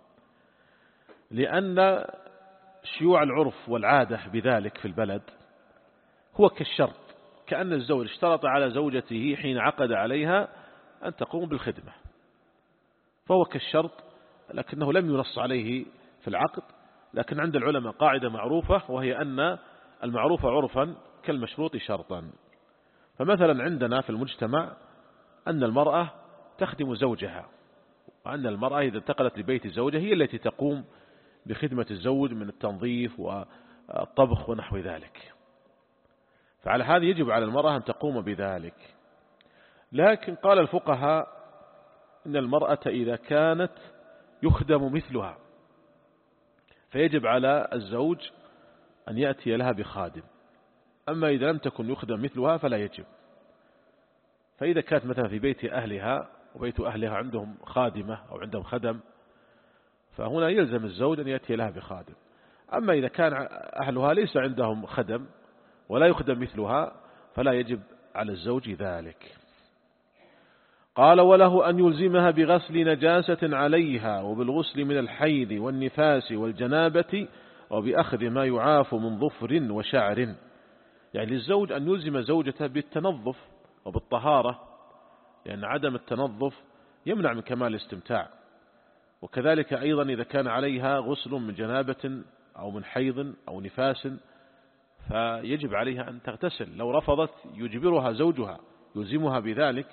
Speaker 2: لأن شيوع العرف والعادة بذلك في البلد هو كالشرط، كأن الزوج اشترط على زوجته حين عقد عليها أن تقوم بالخدمة، فهو كالشرط لكنه لم ينص عليه في العقد. لكن عند العلماء قاعدة معروفة، وهي أن المعروف عرفا كالمشروط شرطا. فمثلا عندنا في المجتمع أن المرأة تخدم زوجها، وأن المرأة إذا انتقلت لبيت زوجها هي التي تقوم بخدمة الزوج من التنظيف والطبخ ونحو ذلك، فعلى هذا يجب على المرأة أن تقوم بذلك. لكن قال الفقهاء إن المرأة إذا كانت يخدم مثلها فيجب على الزوج أن يأتي لها بخادم، أما إذا لم تكن يخدم مثلها فلا يجب. فإذا كانت مثلا في بيت أهلها وبيت أهلها عندهم خادمة أو عندهم خدم، فهنا يلزم الزوج أن يأتي لها بخادم. أما إذا كان أهلها ليس عندهم خدم ولا يخدم مثلها فلا يجب على الزوج ذلك. قال: وله أن يلزمها بغسل نجاسة عليها وبالغسل من الحيض والنفاس والجنابة وبأخذ ما يعاف من ظفر وشعر. يعني للزوج أن يلزم زوجته بالتنظف وبالطهارة، لأن عدم التنظف يمنع من كمال الاستمتاع. وكذلك أيضا إذا كان عليها غسل من جنابة أو من حيض أو نفاس فيجب عليها أن تغتسل، لو رفضت يجبرها زوجها يلزمها بذلك.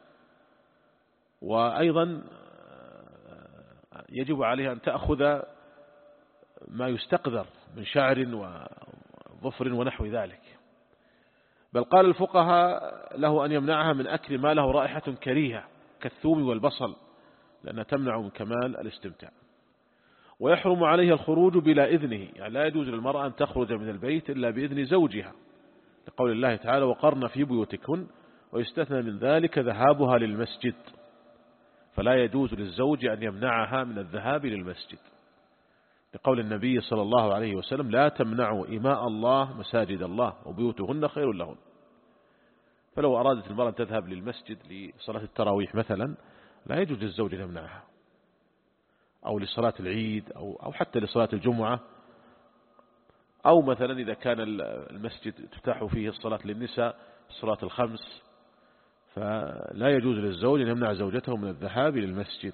Speaker 2: وأيضا يجب عليها أن تأخذ ما يستقذر من شعر وظفر ونحو ذلك. بل قال الفقهاء له أن يمنعها من أكل ما له رائحة كريهة كالثوم والبصل، لأنها تمنع من كمال الاستمتاع. ويحرم عليها الخروج بلا إذنه، يعني لا يجوز للمرأة أن تخرج من البيت إلا بإذن زوجها، لقول الله تعالى: وقرن في بيوتكن، ويستثنى من ذلك ذهابها للمسجد، فلا يجوز للزوج أن يمنعها من الذهاب للمسجد، لقول النبي صلى الله عليه وسلم: لا تمنعوا إماء الله مساجد الله وبيوتهن خير لهن. فلو أرادت المرأة أن تذهب للمسجد لصلاة التراويح مثلا لا يجوز للزوج أن يمنعها، أو لصلاة العيد أو أو حتى لصلاة الجمعة، أو مثلا إذا كان المسجد تفتح فيه الصلاة للنساء الصلاة الخمس، فلا يجوز للزوج أن يمنع زوجته من الذهاب للمسجد.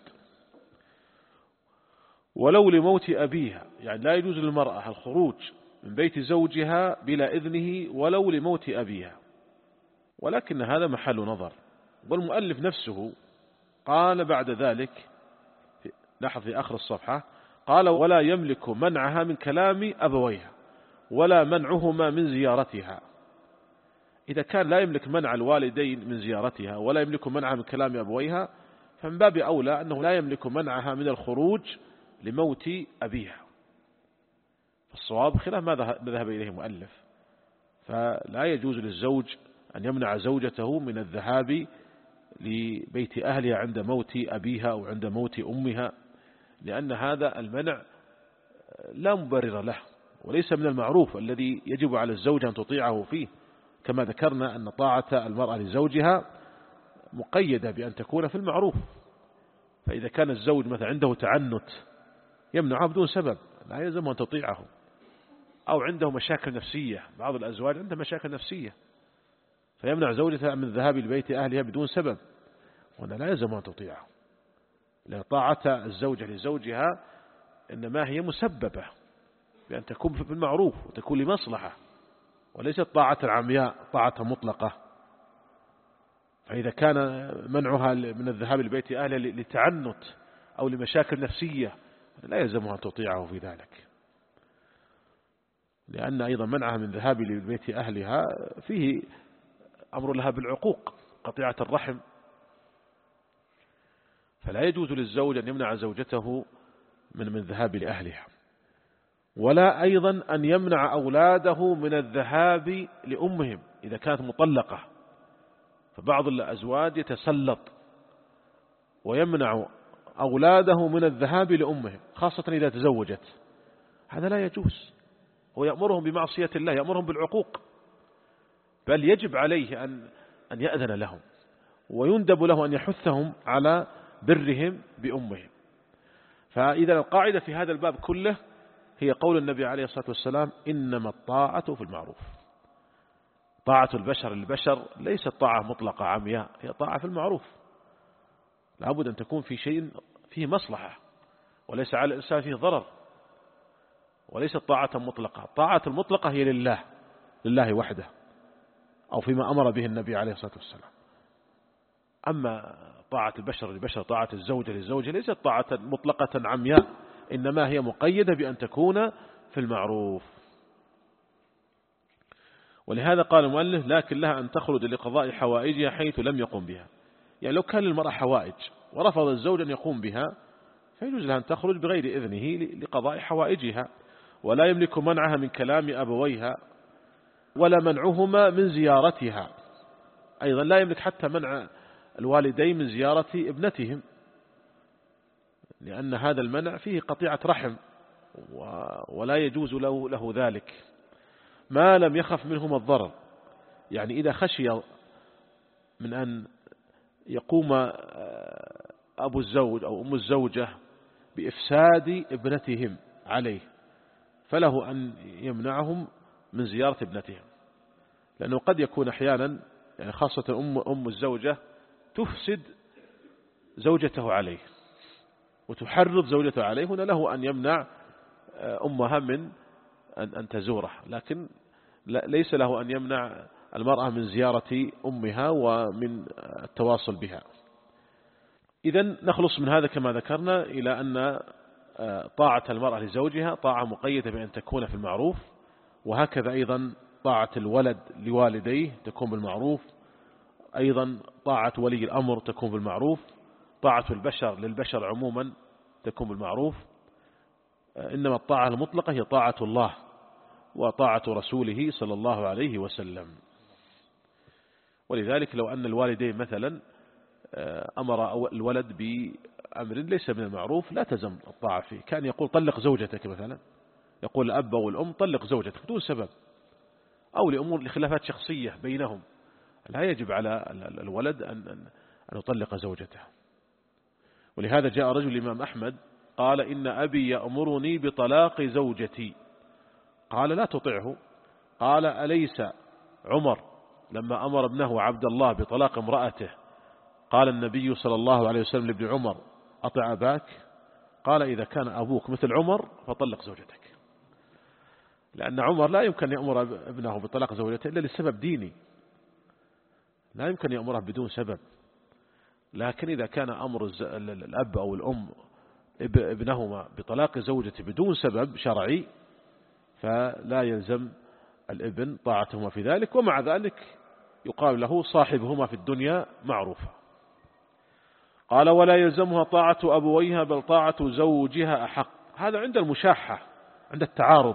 Speaker 2: ولو لموت أبيها، يعني لا يجوز للمرأة الخروج من بيت زوجها بلا إذنه ولو لموت أبيها، ولكن هذا محل نظر. والمؤلف نفسه قال بعد ذلك، لاحظ في آخر الصفحة، قال: ولا يملك منعها من كلام أبويها ولا منعهما من زيارتها. إذا كان لا يملك منع الوالدين من زيارتها ولا يملك منعها من كلام أبويها، فمن باب أولى أنه لا يملك منعها من الخروج لموت أبيها. فالصواب خلاف ما ذهب إليه المؤلف، فلا يجوز للزوج أن يمنع زوجته من الذهاب لبيت أهلها عند موت أبيها أو عند موت أمها، لأن هذا المنع لا مبرر له، وليس من المعروف الذي يجب على الزوج أن تطيعه فيه، كما ذكرنا أن طاعة المرأة لزوجها مقيدة بأن تكون في المعروف. فإذا كان الزوج مثلا عنده تعنت يمنعه بدون سبب لا يلزم أن تطيعه، أو عنده مشاكل نفسية، بعض الأزواج عنده مشاكل نفسية فيمنع زوجته من الذهاب لبيت أهلها بدون سبب، وأنا لا يلزم أن تطيعه، لأن طاعة الزوجة لزوجها إنما هي مسببة بأن تكون في المعروف وتكون لمصلحة، وليست طاعة عمياء طاعة مطلقة. فإذا كان منعها من الذهاب لبيت أهلها لتعنت أو لمشاكل نفسية لا يلزمها أن تطيعه في ذلك، لأن أيضا منعها من الذهاب لبيت أهلها فيه أمر لها بالعقوق، قطيعة الرحم. فلا يجوز للزوج أن يمنع زوجته من من الذهاب لأهلها، ولا أيضا أن يمنع أولاده من الذهاب لأمهم إذا كانت مطلقة. فبعض الأزواج يتسلط ويمنع أولاده من الذهاب لأمهم خاصة إذا تزوجت، هذا لا يجوز. هو يأمرهم بمعصية الله، يأمرهم بالعقوق، بل يجب عليه أن أن يأذن لهم، ويندب له أن يحثهم على برهم بأمهم. فإذا القاعدة في هذا الباب كله هي قول النبي عليه الصلاة والسلام: إنما الطاعة في المعروف. طاعة البشر للبشر ليست طاعة مطلقة عمياء، هي طاعة في المعروف، لابد أن تكون في شيء فيه مصلحة وليس على الإنسان فيه ضرر، وليست طاعة مطلقة. الطاعة المطلقة هي لله لله وحده، أو فيما أمر به النبي عليه الصلاة والسلام. أما طاعة البشر للبشر، طاعة الزوجة للزوجة، ليست طاعة مطلقة عمياء، إنما هي مقيدة بأن تكون في المعروف. ولهذا قال المؤلف: لكن لها أن تخرج لقضاء حوائجها حيث لم يقم بها. يعني لو كان للمرأة حوائج ورفض الزوج أن يقوم بها فيجوز لها أن تخرج بغير إذنه لقضاء حوائجها، ولا يملك منعها من كلام أبويها ولا منعهما من زيارتها. أيضا لا يملك حتى منع الوالدين من زيارة ابنتهم، لأن هذا المنع فيه قطيعة رحم ولا يجوز له, له ذلك ما لم يخف منهما الضرر. يعني إذا خشي من أن يقوم أبو الزوج أو أم الزوجة بإفساد ابنتهم عليه فله أن يمنعهم من زيارة ابنتهم، لأنه قد يكون أحيانا يعني خاصة أم, أم الزوجة تفسد زوجته عليه وتحرض زوجته عليه، هنا له أن يمنع أمها من أن تزوره، لكن ليس له أن يمنع المرأة من زيارة أمها ومن التواصل بها. إذن نخلص من هذا كما ذكرنا إلى أن طاعة المرأة لزوجها طاعة مقيدة بأن تكون في المعروف، وهكذا أيضا طاعة الولد لوالديه تكون بالمعروف، أيضا طاعة ولي الأمر تكون بالمعروف، طاعة البشر للبشر عموما تكون بالمعروف. إنما الطاعة المطلقة هي طاعة الله وطاعة رسوله صلى الله عليه وسلم. ولذلك لو أن الوالدين مثلا أمر الولد بأمر ليس من المعروف لا تزم الطاعة فيه، كان يقول طلق زوجتك مثلا، يقول الأب أو الأم طلق زوجتك بدون سبب أو لأمور لخلافات شخصية بينهم، لا يجب على الولد أن أن يطلق زوجته. ولهذا جاء رجل الإمام أحمد قال: إن أبي يأمرني بطلاق زوجتي. قال: لا تطعه. قال: أليس عمر لما أمر ابنه عبد الله بطلاق امرأته قال النبي صلى الله عليه وسلم لابن عمر: أطع أباك؟ قال: إذا كان أبوك مثل عمر فطلق زوجتك. لأن عمر لا يمكن يأمر ابنه بطلاق زوجته إلا لسبب ديني، لا يمكن يأمره بدون سبب. لكن إذا كان أمر الأب أو الأم ابنهما بطلاق زوجته بدون سبب شرعي فلا يلزم الابن طاعتهما في ذلك، ومع ذلك يقال له صاحبهما في الدنيا معروفة. قال: ولا يلزمها طاعة أبويها بل طاعة زوجها أحق. هذا عند المشاحة، عند التعارض،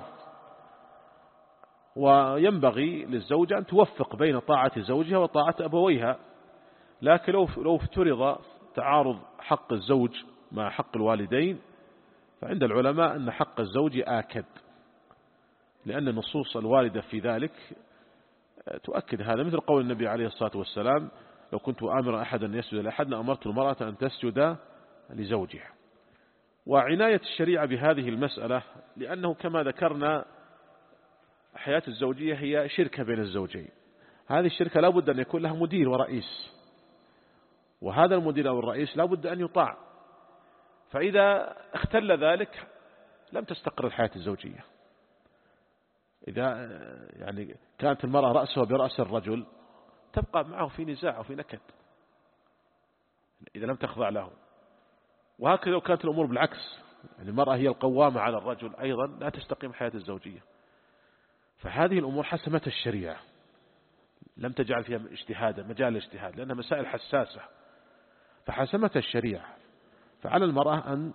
Speaker 2: وينبغي للزوجة أن توفق بين طاعة زوجها وطاعة أبويها. لكن لو لو افترض تعارض حق الزوج مع حق الوالدين فعند العلماء أن حق الزوج آكد، لأن النصوص الواردة في ذلك تؤكد هذا، مثل قول النبي عليه الصلاة والسلام: لو كنت آمر أحدا أن يسجد لأحد لأمرت المرأة أن تسجد لزوجها. وعناية الشريعة بهذه المسألة لأنه كما ذكرنا حياة الزوجية هي شركة بين الزوجين، هذه الشركة لا بد أن يكون لها مدير ورئيس، وهذا المدير أو الرئيس لا بد أن يطاع. فإذا اختل ذلك لم تستقر الحياة الزوجية. إذا يعني كانت المرأة رأسها برأس الرجل تبقى معه في نزاع وفي نكد إذا لم تخضع له. وهكذا لو كانت الأمور بالعكس، يعني المرأة هي القوامة على الرجل أيضا لا تستقيم الحياة الزوجية. فهذه الأمور حسمتها الشريعة، لم تجعل فيها اجتهادا مجال الاجتهاد، لأنها مسائل حساسة فحسمتها الشريعة. فعلى المرأة أن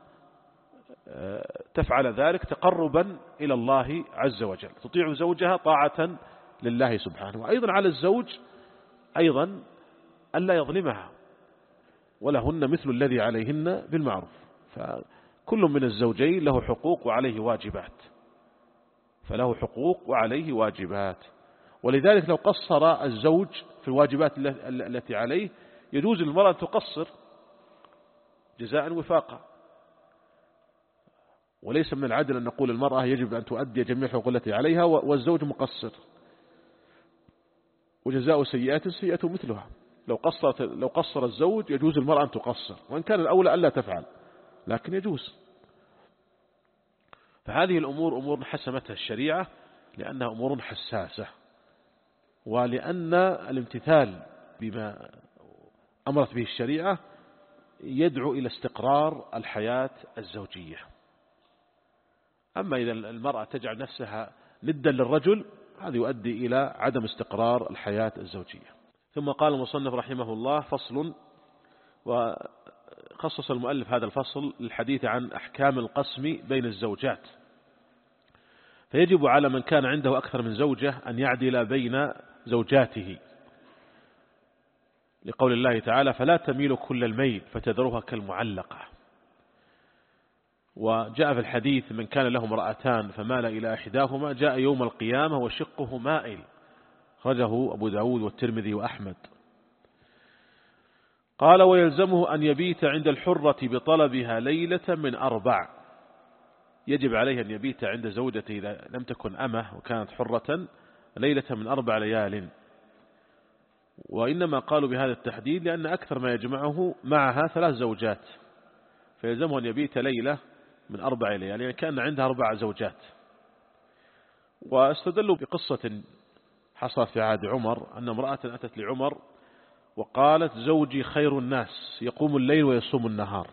Speaker 2: تفعل ذلك تقربا إلى الله عز وجل، تطيع زوجها طاعة لله سبحانه. وأيضا على الزوج أيضا ألا يظلمها، ولهن مثل الذي عليهن بالمعروف. فكل من الزوجين له حقوق وعليه واجبات، فله حقوق وعليه واجبات. ولذلك لو قصر الزوج في الواجبات التي عليه يجوز للمرأة أن تقصر جزاء وفاقا. وليس من العدل أن نقول المرأة يجب أن تؤدي جميع الحقوق التي عليها والزوج مقصر، وجزاء سيئات سيئة مثلها. لو قصر لو قصر الزوج يجوز المرأة أن تقصر، وإن كان الأولى ألا تفعل لكن يجوز. فهذه الأمور أمور حسمتها الشريعة لأنها أمور حساسة، ولأن الامتثال بما أمرت به الشريعة يدعو إلى استقرار الحياة الزوجية. أما إذا المرأة تجعل نفسها ندا للرجل هذا يؤدي إلى عدم استقرار الحياة الزوجية. ثم قال المصنف رحمه الله: فصل. وخصص المؤلف هذا الفصل للحديث عن أحكام القسم بين الزوجات. فيجب على من كان عنده أكثر من زوجة أن يعدل بين زوجاته، لقول الله تعالى: فلا تميلوا كل الميل فتذروها كالمعلقة. وجاء في الحديث: من كان له امرأتان فمال إلى إحداهما جاء يوم القيامة وشقه مائل، خرجه أبو داود والترمذي وأحمد. قال: ويلزمه أن يبيت عند الحرة بطلبها ليلة من أربع. يجب عليه أن يبيت عند زوجته إذا لم تكن أمه وكانت حرة ليلة من أربع ليال. وإنما قالوا بهذا التحديد لأن أكثر ما يجمعه معها ثلاث زوجات، فيلزمه أن يبيت ليلة من أربع ليال، يعني كان عندها أربع زوجات. واستدلوا بقصة حصلت في عهد عمر أن امرأة أتت لعمر وقالت: زوجي خير الناس يقوم الليل ويصوم النهار.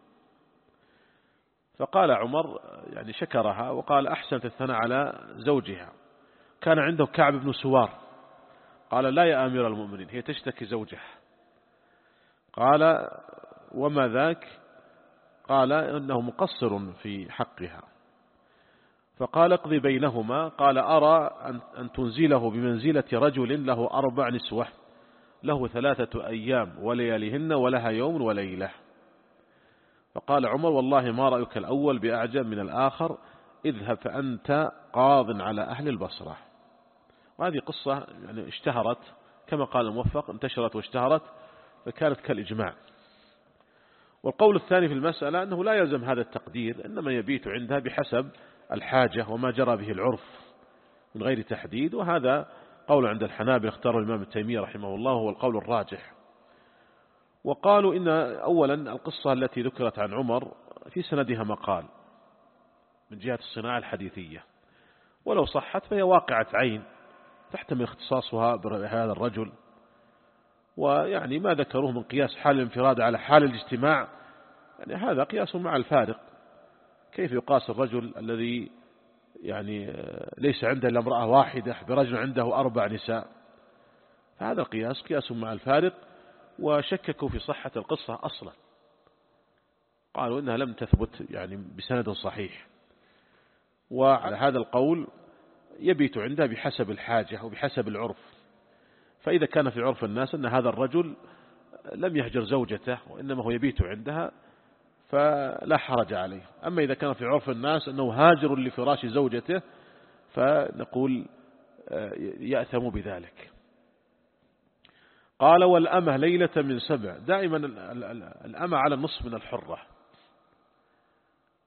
Speaker 2: فقال عمر يعني شكرها وقال: أحسنت الثناء على زوجها. كان عنده كعب بن سوار، قال: لا يا أمير المؤمنين هي تشتكي زوجها. قال: وما ذاك؟ قال: إنه مقصر في حقها. فقال: اقضي بينهما. قال: أرى أن تنزله بمنزلة رجل له أربع نسوة، له ثلاثة أيام ولياليهن ولها يوم وليلة. فقال عمر: والله ما رأيك الأول بأعجب من الآخر، اذهب فأنت قاض على أهل البصرة. وهذه قصة يعني اشتهرت كما قال الموفق، انتشرت واشتهرت فكانت كالإجماع. والقول الثاني في المسألة أنه لا يلزم هذا التقدير، إنما يبيت عندها بحسب الحاجة وما جرى به العرف من غير تحديد. وهذا قول عند الحنابلة اختاره الإمام ابن تيمية رحمه الله هو القول الراجح. وقالوا إن أولا القصة التي ذكرت عن عمر في سندها مقال من جهة الصناعة الحديثية، ولو صحت فهي واقعة عين تحتمل اختصاصها بهذا الرجل. ويعني ما ذكروه من قياس حال الانفراد على حال الاجتماع، يعني هذا قياس مع الفارق. كيف يقاس الرجل الذي يعني ليس عنده إلا امرأة واحدة برجل عنده أربع نساء؟ فهذا القياس قياس مع الفارق. وشككوا في صحة القصة أصلا، قالوا إنها لم تثبت يعني بسند صحيح. وعلى هذا القول يبيت عندها بحسب الحاجة وبحسب العرف. فإذا كان في عرف الناس أن هذا الرجل لم يهجر زوجته وإنما هو يبيت عندها فلا حرج عليه. أما إذا كان في عرف الناس أنه هاجر لفراش زوجته فنقول يأثم بذلك. قال: والأمة ليلة من سبع. دائما الأمة على النصف من الحرة،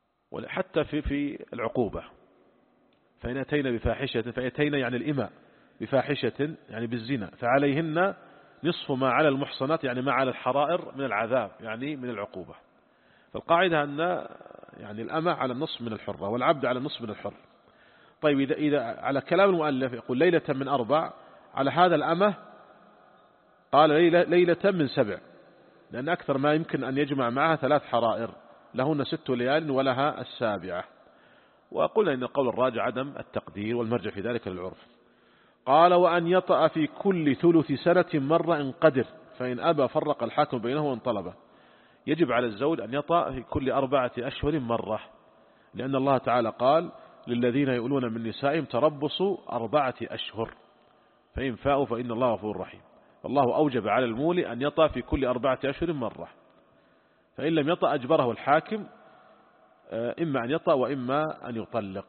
Speaker 2: حتى في في العقوبة. فإن أتينا بفاحشة فأتينا يعني الإماء بفاحشة يعني بالزنا فعليهن نصف ما على المحصنات يعني ما على الحرائر من العذاب يعني من العقوبة. فالقاعدة أن يعني الأمة على النصف من الحرة والعبد على النصف من الحر. طيب إذا, إذا على كلام المؤلف يقول ليلة من أربع، على هذا الأمة قال ليلة, ليلة من سبع، لأن أكثر ما يمكن أن يجمع معها ثلاث حرائر لهن ست ليال ولها السابعة. وقلنا إن القول الراجع عدم التقدير والمرجع في ذلك للعرف. قال وأن يطأ في كل ثلث سنة مرة إن قدر، فإن أبى فرق الحاكم بينه وإن طلبه. يجب على الزوج أن يطأ في كل أربعة أشهر مرة، لأن الله تعالى قال للذين يؤلون من نسائهم تربصوا أربعة أشهر فإن فاءوا فإن الله غفور رحيم. والله أوجب على المولي أن يطأ في كل أربعة أشهر مرة، فإن لم يطأ أجبره الحاكم إما أن يطأ وإما أن يطلق.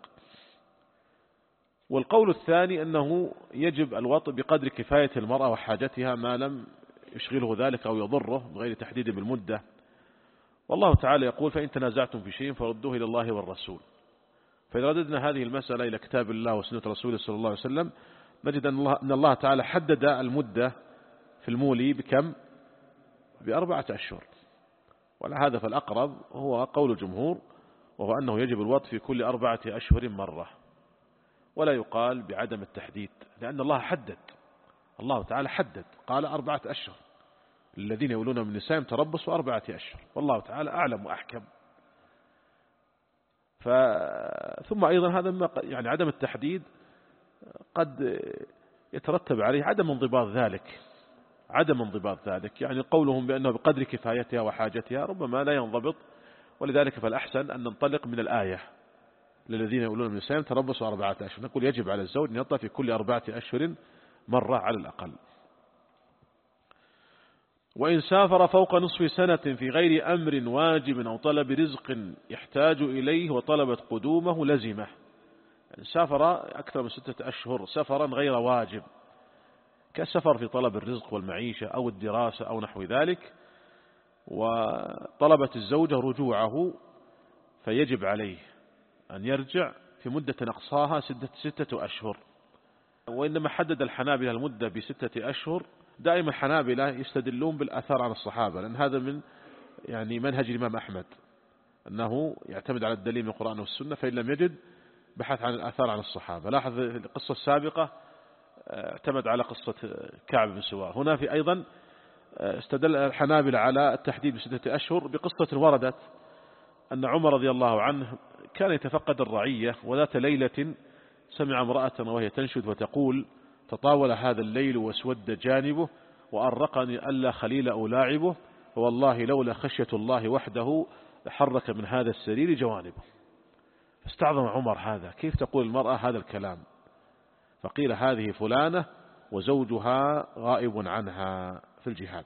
Speaker 2: والقول الثاني أنه يجب الوطء بقدر كفاية المرأة وحاجتها ما لم يشغله ذلك أو يضره بغير تحديد بالمدة. والله تعالى يقول فإن تنازعتم في شيء فردوه إلى الله والرسول. فإذا رددنا هذه المسألة إلى كتاب الله وسنة رسوله صلى الله عليه وسلم نجد أن الله, أن الله تعالى حدد المدة في المولي بكم؟ بأربعة أشهر. وعلى هذا فالأقرب هو قول الجمهور، وهو أنه يجب الوطء في كل أربعة أشهر مرة، ولا يقال بعدم التحديد، لأن الله حدد، الله تعالى حدد قال أربعة أشهر الذين يولون من نسائهم تربصوا أربعة أشهر، والله تعالى أعلم وأحكم. ف... ثم أيضا هذا ما يعني عدم التحديد قد يترتب عليه عدم انضباط ذلك، عدم انضباط ذلك يعني قولهم بأنه بقدر كفايتها وحاجتها ربما لا ينضبط. ولذلك فالأحسن أن ننطلق من الآية للذين يقولون من نسائهم تربصوا أربعة أشهر، نقول يجب على الزوج أن يطأ في كل أربعة أشهر مرة على الأقل. وإن سافر فوق نصف سنة في غير أمر واجب أو طلب رزق يحتاج إليه وطلبت قدومه لزمه. يعني سافر أكثر من ستة أشهر سفرا غير واجب كسفر في طلب الرزق والمعيشة أو الدراسة أو نحو ذلك، وطلبت الزوجة رجوعه فيجب عليه أن يرجع في مدة أقصاها ستة أشهر. وإنما حدد الحنابلة المدة بستة أشهر، دائما الحنابلة يستدلون بالآثار عن الصحابة، لأن هذا من يعني منهج الإمام أحمد أنه يعتمد على الدليل من القرآن والسنة، فإن لم يجد بحث عن الآثار عن الصحابة. لاحظ القصة السابقة اعتمد على قصة كعب بن سوار، هنا في أيضا استدل الحنابلة على التحديد بستة أشهر بقصة وردت أن عمر رضي الله عنه كان يتفقد الرعية، وذات ليلة سمع امرأة وهي تنشد وتقول تطاول هذا الليل واسود جانبه وأرقني ألا خليل ألاعبه، والله لولا خشية الله وحده لحرك من هذا السرير جوانبه. فاستعظم عمر هذا، كيف تقول المرأة هذا الكلام؟ فقيل هذه فلانة وزوجها غائب عنها في الجهاد.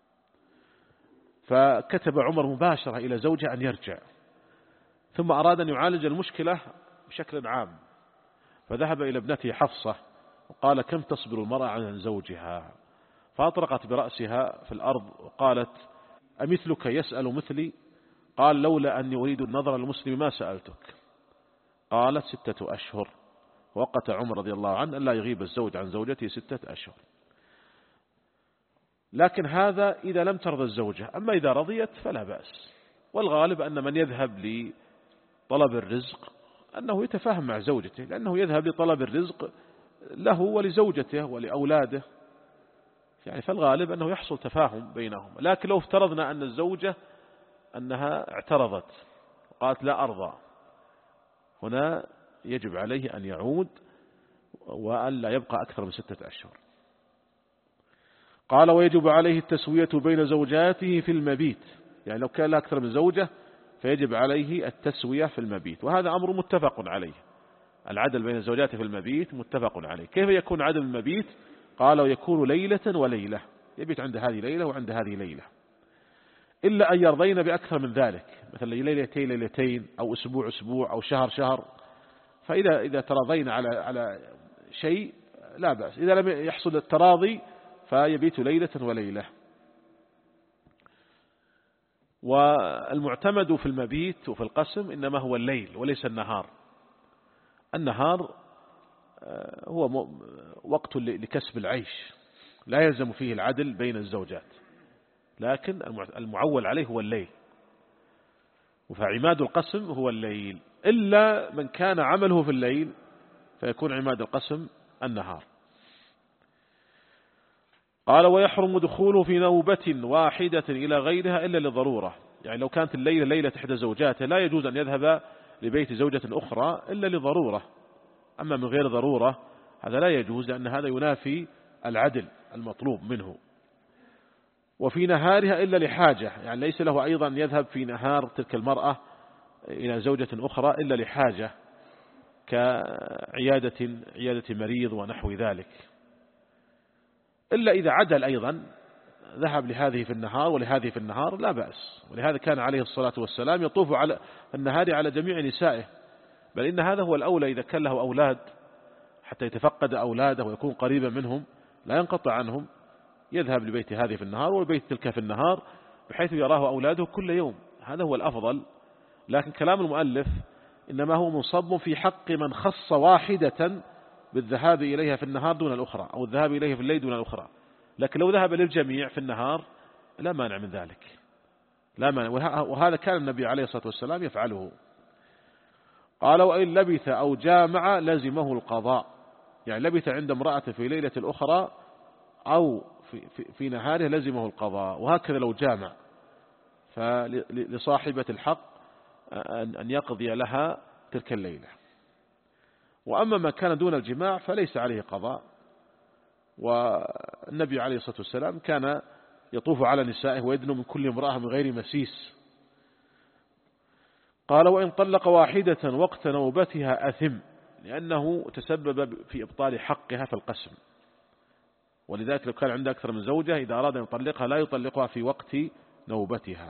Speaker 2: فكتب عمر مباشرة إلى زوجها أن يرجع، ثم أراد أن يعالج المشكلة بشكل عام، فذهب إلى ابنته حفصة وقال كم تصبر المرأة عن زوجها؟ فأطرقت برأسها في الأرض وقالت أمثلك يسأل مثلي؟ قال لولا أني أريد النظر المسلم ما سألتك. قالت ستة أشهر، ووقت عمر رضي الله عنه أن لا يغيب الزوج عن زوجته ستة أشهر. لكن هذا إذا لم ترضى الزوجة، أما إذا رضيت فلا بأس. والغالب أن من يذهب لطلب الرزق أنه يتفاهم مع زوجته، لأنه يذهب لطلب الرزق له ولزوجته ولأولاده، يعني فالغالب أنه يحصل تفاهم بينهم. لكن لو افترضنا أن الزوجة أنها اعترضت وقالت لا أرضى، هنا يجب عليه أن يعود وأن لا يبقى أكثر من ستة أشهر. قال ويجب عليه التسوية بين زوجاته في المبيت، يعني لو كان له أكثر من زوجة فيجب عليه التسوية في المبيت، وهذا أمر متفق عليه. العدل بين الزوجات في المبيت متفق عليه. كيف يكون عدل المبيت؟ قال ويكون ليلة وليلة، يبيت عند هذه ليلة وعند هذه ليلة، إلا أن يرضين بأكثر من ذلك، مثلا ليلتين ليلتين أو أسبوع أسبوع أو شهر شهر. فإذا إذا تراضين على على شيء لا بأس، إذا لم يحصل التراضي فيبيت ليلة وليلة. والمعتمد في المبيت وفي القسم إنما هو الليل وليس النهار. النهار هو وقت لكسب العيش لا يلزم فيه العدل بين الزوجات، لكن المعول عليه هو الليل، فعماد القسم هو الليل، إلا من كان عمله في الليل فيكون عماد القسم النهار. قال ويحرم دخوله في نوبة واحدة إلى غيرها إلا لضرورة، يعني لو كانت الليلة ليلة إحدى زوجاته لا يجوز أن يذهب لبيت زوجة أخرى إلا لضرورة، أما من غير ضرورة هذا لا يجوز، لأن هذا ينافي العدل المطلوب منه. وفي نهارها إلا لحاجة، يعني ليس له أيضا يذهب في نهار تلك المرأة إلى زوجة أخرى إلا لحاجة كعيادة عيادة مريض ونحو ذلك، إلا إذا عدل أيضا ذهب لهذه في النهار ولهذه في النهار لا بأس. ولهذا كان عليه الصلاة والسلام يطوف على النهار على جميع نسائه، بل إن هذا هو الأولى إذا كان له أولاد حتى يتفقد أولاده ويكون قريبا منهم لا ينقطع عنهم، يذهب لبيت هذه في النهار وبيت تلك في النهار بحيث يراه أولاده كل يوم، هذا هو الأفضل. لكن كلام المؤلف إنما هو منصب في حق من خص واحدة بالذهاب إليها في النهار دون الأخرى، أو الذهاب إليها في الليل دون الأخرى، لكن لو ذهب للجميع في النهار لا مانع من ذلك، لا مانع، وهذا كان النبي عليه الصلاة والسلام يفعله. قال وإن لبث أو جامع لزمه القضاء، يعني لبث عند امرأة في ليلة الأخرى أو في, في, في نهاره لزمه القضاء، وهكذا لو جامع فلصاحبة الحق أن يقضي لها تلك الليلة. وأما ما كان دون الجماع فليس عليه قضاء، والنبي عليه الصلاة والسلام كان يطوف على نسائه ويدنو من كل امرأة من غير مسيس. قال وإن طلق واحدة وقت نوبتها أثم، لأنه تسبب في إبطال حقها في القسم، ولذلك لو كان عنده أكثر من زوجة إذا أراد أن يطلقها لا يطلقها في وقت نوبتها.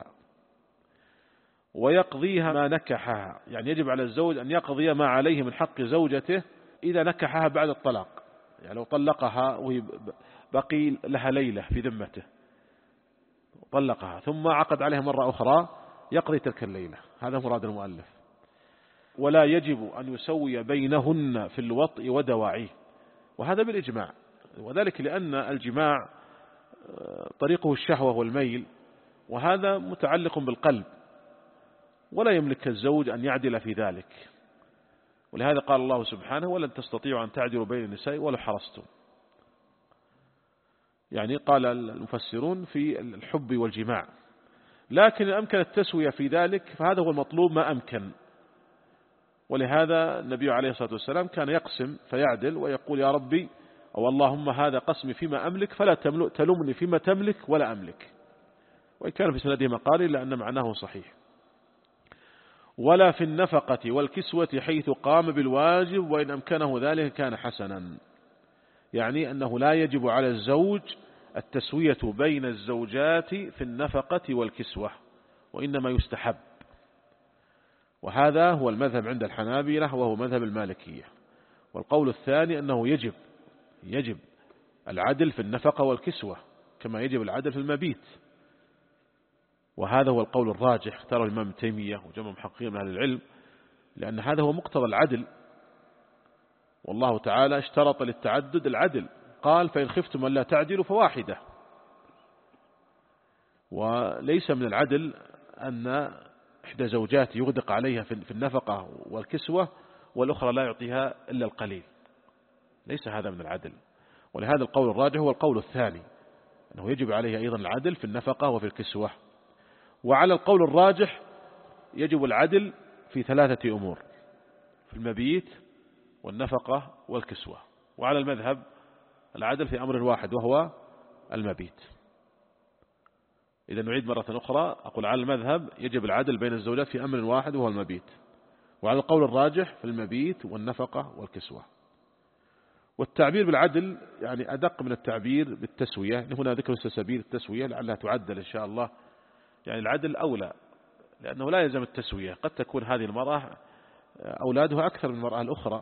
Speaker 2: ويقضيها ما نكحها، يعني يجب على الزوج أن يقضي ما عليه من حق زوجته إذا نكحها بعد الطلاق، يعني لو طلقها وهي بقي لها ليلة في ذمته طلقها ثم عقد عليها مرة أخرى يقضي تلك الليلة، هذا مراد المؤلف. ولا يجب أن يسوي بينهن في الوطء ودواعيه، وهذا بالإجماع، وذلك لأن الجماع طريقه الشهوة والميل، وهذا متعلق بالقلب ولا يملك الزوج أن يعدل في ذلك، ولهذا قال الله سبحانه ولن تستطيعوا أن تعدلوا بين النساء ولو حرصتم، يعني قال المفسرون في الحب والجماع، لكن أمكن التسوية في ذلك فهذا هو المطلوب ما أمكن. ولهذا النبي عليه الصلاة والسلام كان يقسم فيعدل ويقول يا ربي أو اللهم هذا قسمي فيما أملك فلا تلومني فيما تملك ولا أملك، وإن كان في سنده مقال إلا أن معناه صحيح. ولا في النفقة والكسوة حيث قام بالواجب وإن أمكنه ذلك كان حسنا، يعني أنه لا يجب على الزوج التسوية بين الزوجات في النفقة والكسوة، وإنما يستحب، وهذا هو المذهب عند الحنابلة وهو مذهب المالكية. والقول الثاني أنه يجب يجب العدل في النفقة والكسوة كما يجب العدل في المبيت، وهذا هو القول الراجح اختاره الإمام تيمية وجمع محققين من أهل العلم، لأن هذا هو مقتضى العدل، والله تعالى اشترط للتعدد العدل، قال فإن خفتم ألا تعدلوا فواحدة. وليس من العدل أن إحدى زوجات يغدق عليها في النفقة والكسوة والأخرى لا يعطيها إلا القليل، ليس هذا من العدل. ولهذا القول الراجح هو القول الثاني أنه يجب عليه أيضا العدل في النفقة وفي الكسوة. وعلى القول الراجح يجب العدل في ثلاثة أمور، في المبيت والنفقة والكسوة، وعلى المذهب العدل في أمر واحد وهو المبيت. إذا نعيد مرة أخرى أقول على المذهب يجب العدل بين الزوجات في أمر واحد وهو المبيت، وعلى القول الراجح في المبيت والنفقة والكسوة. والتعبير بالعدل يعني أدق من التعبير بالتسوية، هنا ذكر سبيل التسوية لعلها تعدل إن شاء الله، يعني العدل أولى لأنه لا يلزم التسوية، قد تكون هذه المرأة أولادها أكثر من المرأة الأخرى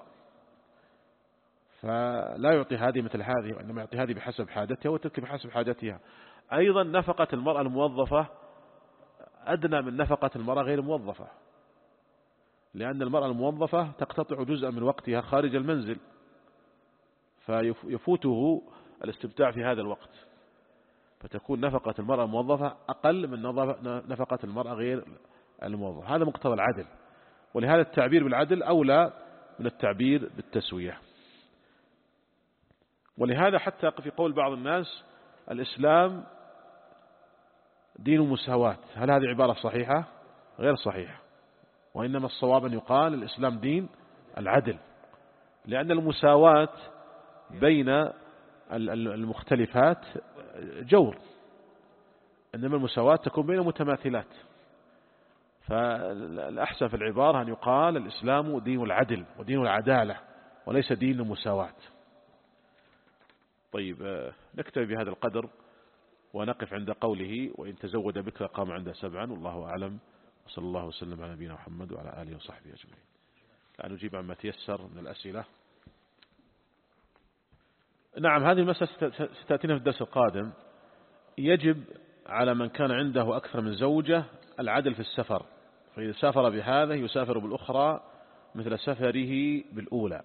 Speaker 2: فلا يعطي هذه مثل هذه، وإنما يعطي هذه بحسب حاجتها وتلك بحسب حاجتها. أيضا نفقة المرأة الموظفة أدنى من نفقة المرأة غير الموظفة، لأن المرأة الموظفة تقتطع جزءا من وقتها خارج المنزل، فيفوته الاستمتاع في هذا الوقت، فتكون نفقة المرأة الموظفة أقل من نفقة المرأة غير الموظفة. هذا مقتضى العدل، ولهذا التعبير بالعدل أولى من التعبير بالتسوية. ولهذا حتى في قول بعض الناس الإسلام دين مساواة، هل هذه عبارة صحيحة؟ غير صحيحة، وإنما الصواب أن يقال الإسلام دين العدل، لأن المساواة بين المختلفات جور، إنما المساواة تكون بين متماثلات. فالأحسن في العبارة أن يقال الإسلام دين العدل ودين العدالة وليس دين المساواة. طيب نكتفي بهذا القدر ونقف عند قوله وإن تزود بكر قام عنده سبعا، والله أعلم، وصلى الله وسلم على نبينا محمد وعلى آله وصحبه أجمعين. الآن نجيب عما تيسر من الأسئلة. نعم، هذه المسألة ستأتينا في الدرس القادم. يجب على من كان عنده أكثر من زوجة العدل في السفر، فإذا سافر بهذا يسافر بالأخرى مثل سفره بالأولى،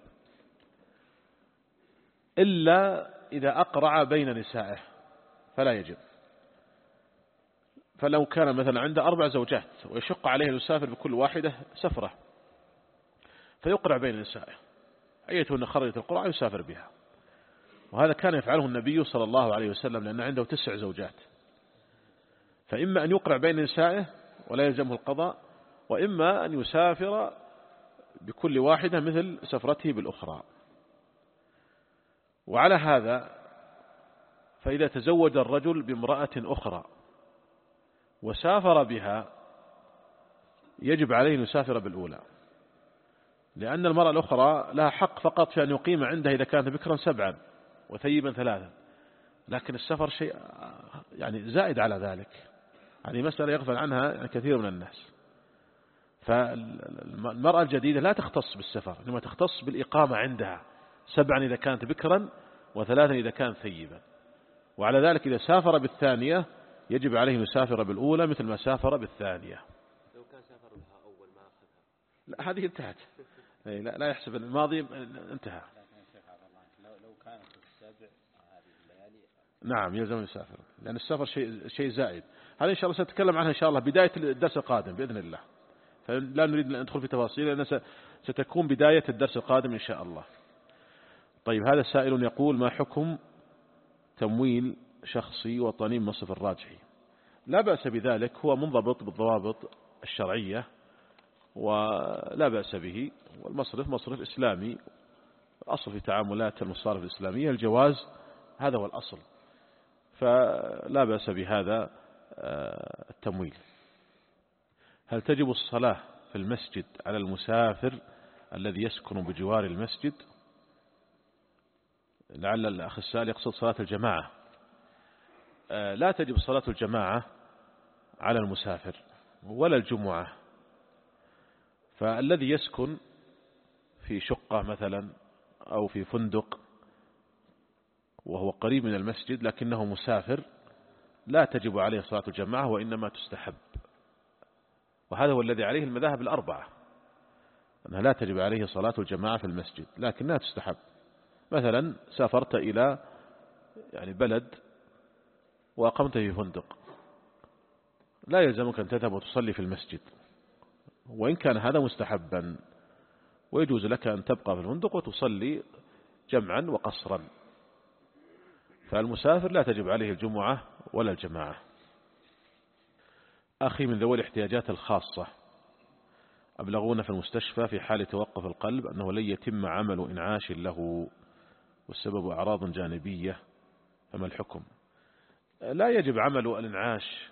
Speaker 2: إلا إذا أقرع بين نسائه فلا يجب. فلو كان مثلا عنده أربع زوجات ويشق عليه أن يسافر بكل واحدة سفرة، فيقرع بين نسائه، أيتهن خرجت القرعة يسافر بها. وهذا كان يفعله النبي صلى الله عليه وسلم، لأن عنده تسع زوجات، فإما أن يقرع بين نسائه ولا يلزمه القضاء، وإما أن يسافر بكل واحدة مثل سفرته بالأخرى. وعلى هذا فإذا تزوج الرجل بامرأة أخرى وسافر بها يجب عليه أن يسافر بالأولى، لأن المرأة الأخرى لها حق فقط في أن يقيم عندها إذا كانت بكرا سبعا وثيبا ثلاثا، لكن السفر شيء يعني زائد على ذلك، يعني مسألة يغفل عنها يعني كثير من الناس. فالمرأة الجديدة لا تختص بالسفر، إنما تختص بالإقامة عندها سبعا إذا كانت بكرا وثلاثا إذا كانت ثيبا. وعلى ذلك إذا سافر بالثانية يجب عليه أن يسافر بالأولى مثل ما سافر بالثانية.
Speaker 3: لو كان سافر بها أول ما أخذها
Speaker 2: لا، هذه انتهت، لا, لا يحسب الماضي انتهى.
Speaker 3: لو كانت السبع هذه الليالي
Speaker 2: نعم يلزم يسافر، لأن السفر شيء شيء زائد. هذا إن شاء الله سنتكلم عنها إن شاء الله بداية الدرس القادم بإذن الله، فلا نريد أن ندخل في تفاصيل لأن ستكون بداية الدرس القادم إن شاء الله. طيب، هذا سائل يقول ما حكم تمويل شخصي وطني من مصرف الراجحي؟ لا بأس بذلك، هو منضبط بالضوابط الشرعية ولا بأس به، والمصرف مصرف إسلامي، الأصل في تعاملات المصارف الإسلامية الجواز، هذا هو الأصل، فلا بأس بهذا التمويل. هل تجب الصلاة في المسجد على المسافر الذي يسكن بجوار المسجد؟ لعل الأخ السائل يقصد صلاة الجماعة. لا تجب صلاة الجماعة على المسافر ولا الجمعة. فالذي يسكن في شقة مثلا أو في فندق وهو قريب من المسجد لكنه مسافر لا تجب عليه صلاة الجماعة، وإنما تستحب، وهذا هو الذي عليه المذاهب الأربعة، أنها لا تجب عليه صلاة الجماعة في المسجد لكنها تستحب. مثلا سافرت إلى يعني بلد وأقمت في فندق، لا يلزمك أن تذهب وتصلي في المسجد، وإن كان هذا مستحبا، ويجوز لك أن تبقى في الفندق وتصلي جمعا وقصرا. فالمسافر لا تجب عليه الجمعة ولا الجماعة. أخي من ذوي الاحتياجات الخاصة أبلغونا في المستشفى في حال توقف القلب أنه لن يتم عمل إنعاش له والسبب أعراض جانبية، فما الحكم؟ لا يجب عمل الإنعاش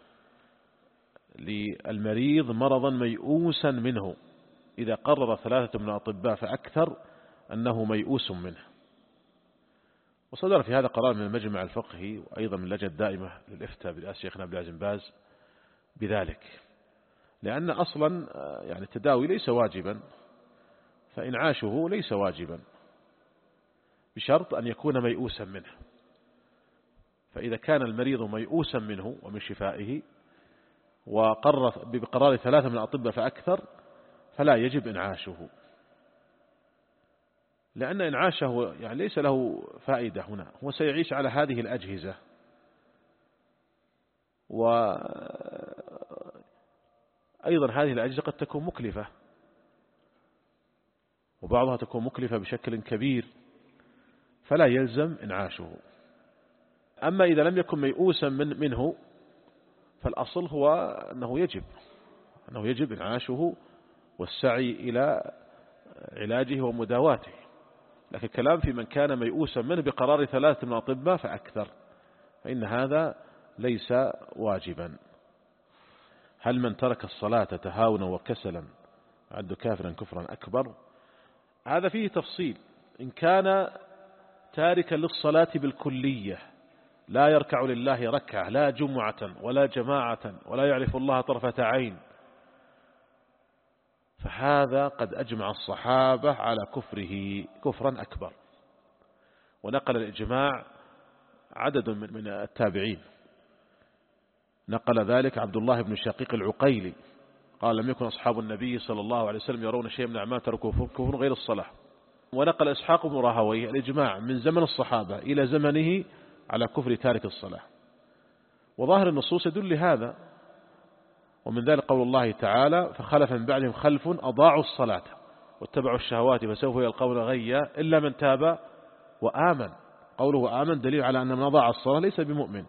Speaker 2: للمريض مرضا ميؤوسا منه إذا قرر ثلاثة من الأطباء فأكثر أنه ميؤوس منه. وصدر في هذا قرار من المجمع الفقهي وأيضا من اللجنة الدائمة للإفتاء برئاسة شيخنا عبد العزيز بن باز بذلك، لأن أصلا يعني التداوي ليس واجبا، فإنعاشه ليس واجبا بشرط أن يكون ميؤوسا منه. فإذا كان المريض ميؤوسا منه ومن شفائه وقرر بقرار ثلاثة من الأطباء فأكثر فلا يجب إنعاشه. لأن إنعاشه يعني ليس له فائدة هنا، هو سيعيش على هذه الأجهزة، وأيضا هذه الأجهزة قد تكون مكلفة، وبعضها تكون مكلفة بشكل كبير، فلا يلزم إنعاشه. أما إذا لم يكن ميؤوسا من منه فالأصل هو أنه يجب أنه يجب إنعاشه والسعي إلى علاجه ومداواته. لكن الكلام في من كان ميؤوسا منه بقرار ثلاثة من الأطباء فأكثر، فإن هذا ليس واجبا. هل من ترك الصلاة تهاونا وكسلا عد كافرا كفرا أكبر؟ هذا فيه تفصيل. إن كان تاركا للصلاة بالكلية لا يركع لله ركعة لا جمعة ولا جماعة ولا يعرف الله طرفة عين، فهذا قد أجمع الصحابة على كفره كفرا أكبر. ونقل الإجماع عدد من التابعين، نقل ذلك عبد الله بن شقيق العقيلي قال لم يكن أصحاب النبي صلى الله عليه وسلم يرون شيئا من أعمال تركوا كفر غير الصلاة. ونقل إسحاق بن راهويه الإجماع من زمن الصحابة إلى زمنه على كفر تارك الصلاة، وظاهر النصوص يدل لهذا. ومن ذلك قول الله تعالى فخلف من بعدهم خلف أضاعوا الصلاة واتبعوا الشهوات فسوف يلقون غيا إلا من تاب وآمن. قوله آمن دليل على أن من أضاع الصلاة ليس بمؤمن.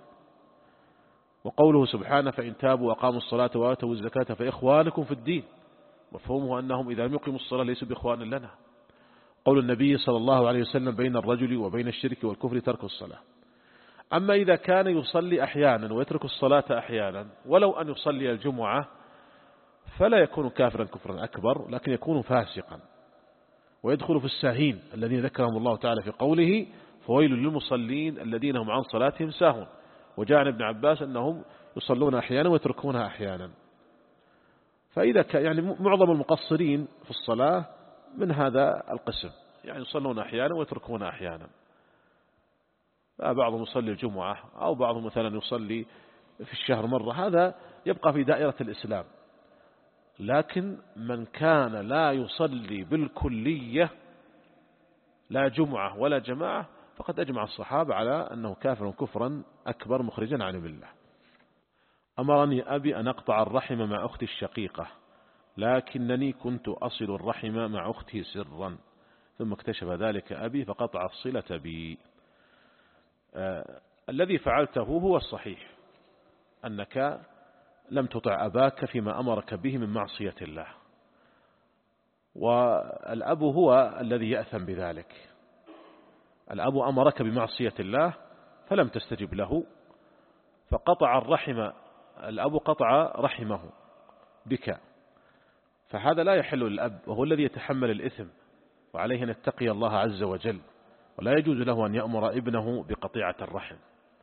Speaker 2: وقوله سبحانه فإن تابوا وأقاموا الصلاة وآتوا الزكاة فإخوانكم في الدين، مفهومه أنهم إذا لم يقيموا الصلاة ليسوا بإخوان لنا. قول النبي صلى الله عليه وسلم بين الرجل وبين الشرك والكفر ترك الصلاة. أما إذا كان يصلي أحيانا ويترك الصلاة أحيانا ولو أن يصلي الجمعة فلا يكون كافرا كفرا أكبر، لكن يكون فاسقا ويدخل في الساهين الذين ذكرهم الله تعالى في قوله فويل للمصلين الذين هم عن صلاتهم ساهون. وجاء عن ابن عباس أنهم يصلون أحيانا ويتركونها أحيانا. فإذا كان يعني معظم المقصرين في الصلاة من هذا القسم، يعني يصلون أحيانا ويتركونها أحيانا. بعضهم يصلي الجمعة أو بعضهم مثلا يصلي في الشهر مرة، هذا يبقى في دائرة الإسلام. لكن من كان لا يصلي بالكلية لا جمعة ولا جماعة فقد أجمع الصحابة على أنه كافر كفرا أكبر مخرجا عن الله. أمرني أبي أن أقطع الرحم مع أختي الشقيقة، لكنني كنت أصل الرحم مع أختي سرا، ثم اكتشف ذلك أبي فقطع الصلة بي. آه الذي فعلته هو الصحيح، أنك لم تطع أباك فيما أمرك به من معصية الله، والأب هو الذي يأثم بذلك. الأب أمرك بمعصية الله فلم تستجب له فقطع الرحم، الأب قطع رحمه بك، فهذا لا يحل للأب، وهو الذي يتحمل الإثم، وعليه أن يتقي الله عز وجل، ولا يجوز له أن يأمر ابنه بقطيعة الرحم.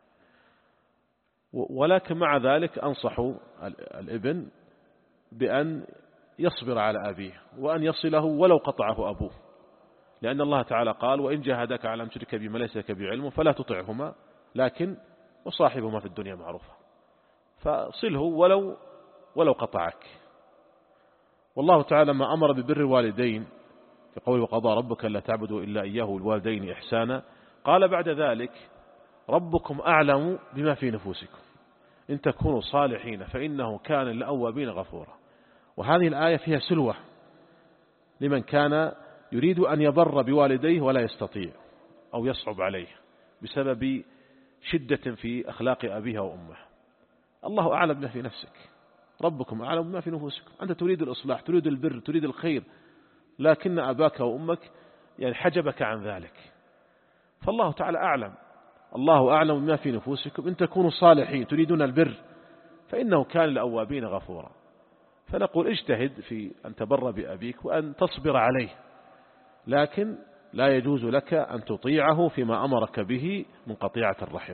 Speaker 2: ولكن مع ذلك أنصح الابن بأن يصبر على أبيه وأن يصله ولو قطعه أبوه، لأن الله تعالى قال وإن جاهدك على أن تشرك بما ليس لك بعلم فلا تطعهما لكن وصاحبهما في الدنيا معروفة، فصله ولو ولو قطعك. والله تعالى ما أمر ببر الوالدين في قوله وقضى ربك ألا تعبدوا إلا إياه والوالدين إحسانا، قال بعد ذلك ربكم أعلم بما في نفوسكم إن تكونوا صالحين فإنه كان للأوابين غفورا. وهذه الآية فيها سلوة لمن كان يريد أن يبر بوالديه ولا يستطيع أو يصعب عليه بسبب شدة في أخلاق أبيه وأمه. الله أعلم بما في نفسك، ربكم أعلم بما في نفوسكم. أنت تريد الإصلاح، تريد البر، تريد الخير، لكن أباك وأمك يعني حجبك عن ذلك، فالله تعالى أعلم. الله أعلم بما في نفوسكم إن تكونوا صالحين تريدون البر فإنه كان للأوابين غفورا. فنقول اجتهد في أن تبر بأبيك وأن تصبر عليه، لكن لا يجوز لك أن تطيعه فيما أمرك به من قطيعة الرحم.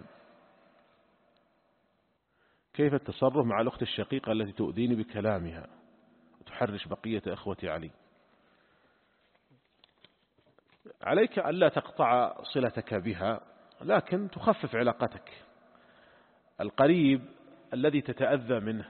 Speaker 2: كيف التصرف مع الأخت الشقيقة التي تؤذيني بكلامها وتحرش بقية أخوتي علي؟ عليك ألا تقطع صلتك بها، لكن تخفف علاقتك. القريب الذي تتأذى منه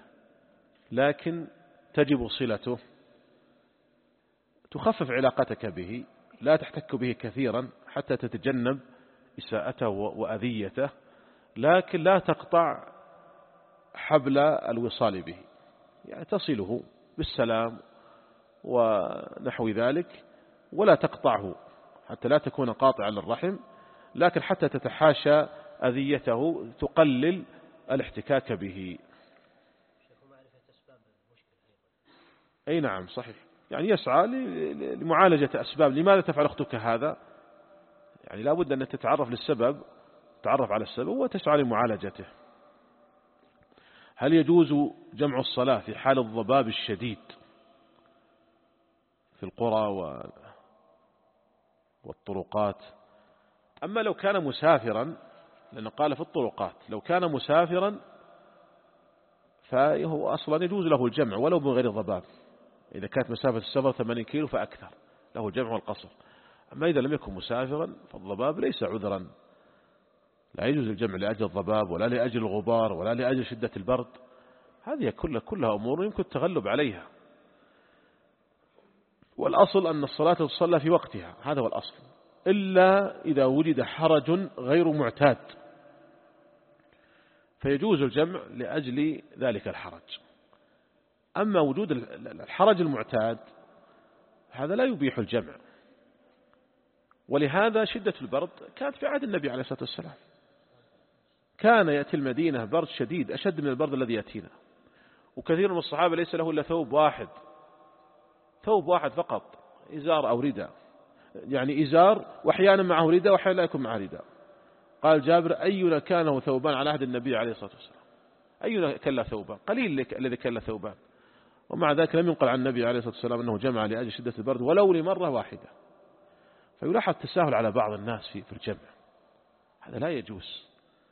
Speaker 2: لكن تجب صلته تخفف علاقتك به، لا تحتك به كثيرا حتى تتجنب إساءته وأذيته، لكن لا تقطع حبل الوصال به، يعني تصله بالسلام ونحو ذلك، ولا تقطعه حتى لا تكون قاطعا للرحم، لكن حتى تتحاشى أذيته تقلل الاحتكاك به. أي نعم صحيح، يعني يسعى لمعالجة أسباب. لماذا تفعل أختك هذا؟ يعني لا بد أن تتعرف للسبب، تتعرف على السبب وتسعى لمعالجته. هل يجوز جمع الصلاة في حال الضباب الشديد في القرى والطرقات؟ أما لو كان مسافرا، لأنه قال في الطرقات، لو كان مسافرا فهو أصلا يجوز له الجمع ولو من غير ضباب، إذا كانت مسافة السفر ثمانين كيلو فأكثر له الجمع والقصر. أما إذا لم يكن مسافرا فالضباب ليس عذرا، لا يجوز الجمع لأجل الضباب ولا لأجل الغبار ولا لأجل شدة البرد. هذه كلها كلها أمور يمكن التغلب عليها، والأصل أن الصلاة تصلى في وقتها، هذا هو الأصل، إلا إذا وجد حرج غير معتاد فيجوز الجمع لأجل ذلك الحرج. أما وجود الحرج المعتاد هذا لا يبيح الجمع، ولهذا شدة البرد كانت في عهد النبي عليه الصلاة والسلام، كان يأتي المدينة برد شديد أشد من البرد الذي يأتينا، وكثير من الصحابة ليس له إلا ثوب واحد، ثوب واحد فقط، إزار أو رداء، يعني إزار وأحيانا معه رداء وأحيانا لا يكون معه رداء. قال جابر: أينا كان له ثوبان على عهد النبي عليه الصلاة والسلام؟ أينا كان له ثوبان؟ قليل الذي كان له ثوبان. ومع ذلك لم ينقل عن النبي عليه الصلاة والسلام أنه جمع لأجل شدة البرد ولو لمرة واحدة. فيلاحظ التساهل على بعض الناس في الجمع، هذا لا يجوز،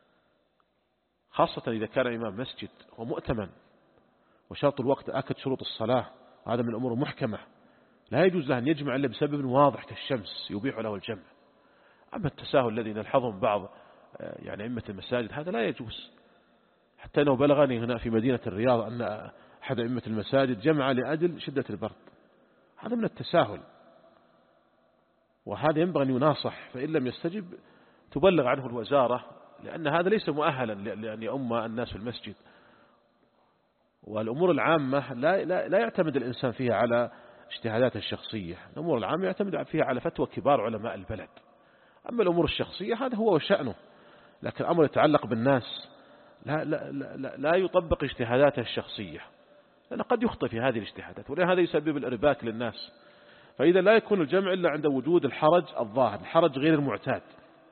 Speaker 2: خاصة إذا كان إمام مسجد ومؤتمن وشرط الوقت آكد شروط الصلاة، هذا من الأمور المحكمة، لا يجوز له أن يجمع إلا بسبب واضح كالشمس يبيح له الجمع. أما التساهل الذي نلحظه بعض يعني أئمة المساجد هذا لا يجوز، حتى أنه بلغني هنا في مدينة الرياض أن أحد أئمة المساجد جمع لأجل شدة البرد، هذا من التساهل، وهذا ينبغي أن يناصح، فإن لم يستجب تبلغ عنه الوزارة، لأن هذا ليس مؤهلا لأن يؤم الناس في المسجد. والأمور العامة لا, لا, لا يعتمد الإنسان فيها على اجتهاداته الشخصية، الأمور العامة يعتمد فيها على فتوى كبار علماء البلد. أما الأمور الشخصية هذا هو وشأنه، لكن الأمر يتعلق بالناس لا, لا, لا, لا يطبق اجتهاداته الشخصية، لأن قد يخطئ في هذه الاجتهادات، ولهذا يسبب الإرباك للناس. فإذا لا يكون الجمع إلا عند وجود الحرج الظاهر، الحرج غير المعتاد.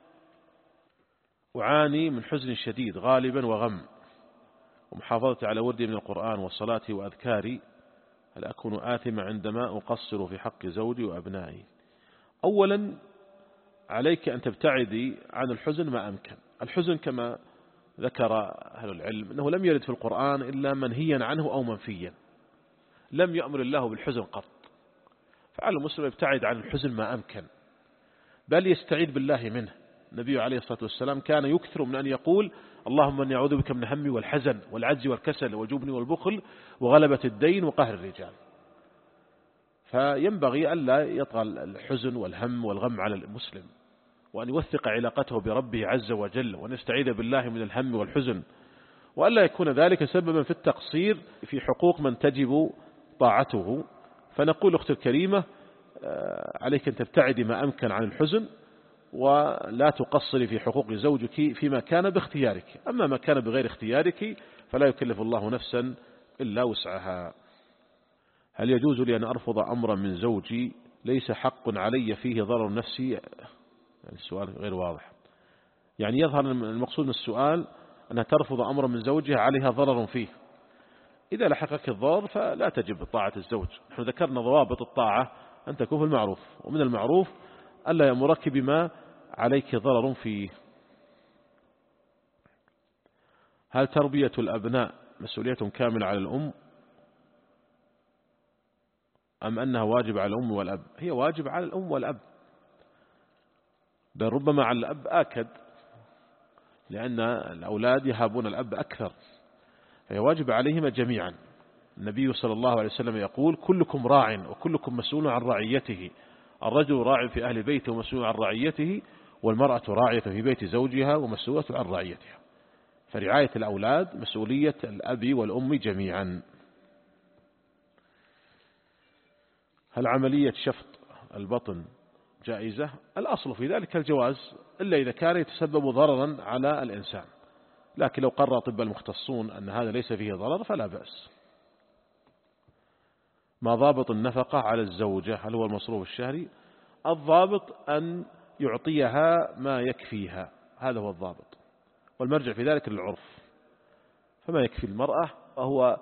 Speaker 2: أعاني من حزن شديد غالبا وغم، ومحافظة على وردي من القرآن وصلاتي وأذكاري، هل أكون آثم عندما أقصر في حق زوجي وأبنائي؟ أولا عليك أن تبتعدي عن الحزن ما أمكن. الحزن كما ذكر أهل العلم أنه لم يرد في القرآن إلا منهيا عنه أو منفيا، لم يأمر الله بالحزن قط، فعلى المسلم يبتعد عن الحزن ما أمكن، بل يستعيذ بالله منه. النبي عليه الصلاة والسلام كان يكثر من أن يقول: اللهم أني أعوذ بك من الهم والحزن والعجز والكسل والجبن والبخل وغلبة الدين وقهر الرجال. فينبغي ألا يطغى الحزن والهم والغم على المسلم، وأن يوثق علاقته بربه عز وجل، وأن يستعيذ بالله من الهم والحزن، وألا يكون ذلك سببا في التقصير في حقوق من تجب طاعته. فنقول أختي الكريمة عليك أن تبتعدي ما أمكن عن الحزن، ولا تقصري في حقوق زوجك فيما كان باختيارك. أما ما كان بغير اختيارك فلا يكلف الله نفسا إلا وسعها. هل يجوز لي أن أرفض أمرا من زوجي ليس حق علي فيه ضرر نفسي؟ يعني السؤال غير واضح، يعني يظهر المقصود من السؤال أنها ترفض أمرا من زوجها عليها ضرر فيه. إذا لحقك الضرر فلا تجب طاعة الزوج. نحن ذكرنا ضوابط الطاعة أن تكون في المعروف، ومن المعروف ألا يأمرك بما عليك ضرر فيه. هل تربية الأبناء مسؤولية كاملة على الأم أم أنها واجب على الأم والأب؟ هي واجب على الأم والأب، بل ربما على الأب آكد، لأن الأولاد يهابون الأب أكثر، فهي واجب عليهما جميعا. النبي صلى الله عليه وسلم يقول: كلكم راع وكلكم مسؤول عن رعيته، الرجل راع في أهل بيته ومسؤول عن رعيته، والمرأة راعية في بيت زوجها ومسؤولة عن رعيتها. فرعاية الأولاد مسؤولية الأب والأم جميعا. هل عملية شفط البطن جائزة؟ الأصل في ذلك الجواز، إلا إذا كان يتسبب ضررا على الإنسان، لكن لو قرر طب المختصون أن هذا ليس فيه ضرر فلا بأس. ما ضابط النفقة على الزوجة؟ هل هو المصروف الشهري؟ الضابط أن يعطيها ما يكفيها، هذا هو الضابط، والمرجع في ذلك للعرف. فما يكفي المرأة وهو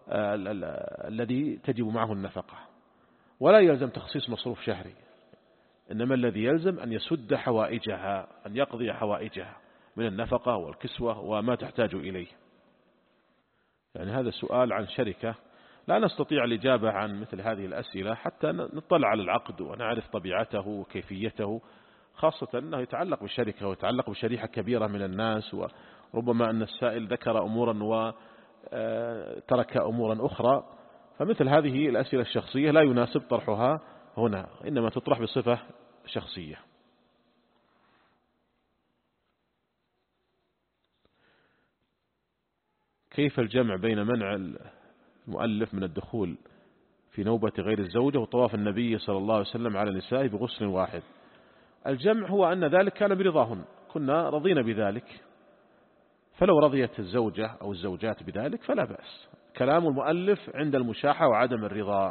Speaker 2: الذي تجب معه النفقة، ولا يلزم تخصيص مصروف شهري، إنما الذي يلزم أن يسد حوائجها، أن يقضي حوائجها من النفقة والكسوة وما تحتاج إليه. يعني هذا سؤال عن شركة، لا نستطيع الإجابة عن مثل هذه الأسئلة حتى نطلع على العقد ونعرف طبيعته وكيفيته، خاصة أنه يتعلق بالشركة ويتعلق بشريحة كبيرة من الناس، وربما أن السائل ذكر أمورا وترك أمورا أخرى، فمثل هذه الأسئلة الشخصية لا يناسب طرحها هنا، إنما تطرح بصفة شخصية. كيف الجمع بين منع المؤلف من الدخول في نوبة غير الزوجة وطواف النبي صلى الله عليه وسلم على نسائه بغسل واحد؟ الجمع هو أن ذلك كان برضاهن، كنا رضينا بذلك، فلو رضيت الزوجة أو الزوجات بذلك فلا بأس. كلام المؤلف عند المشاحة وعدم الرضا.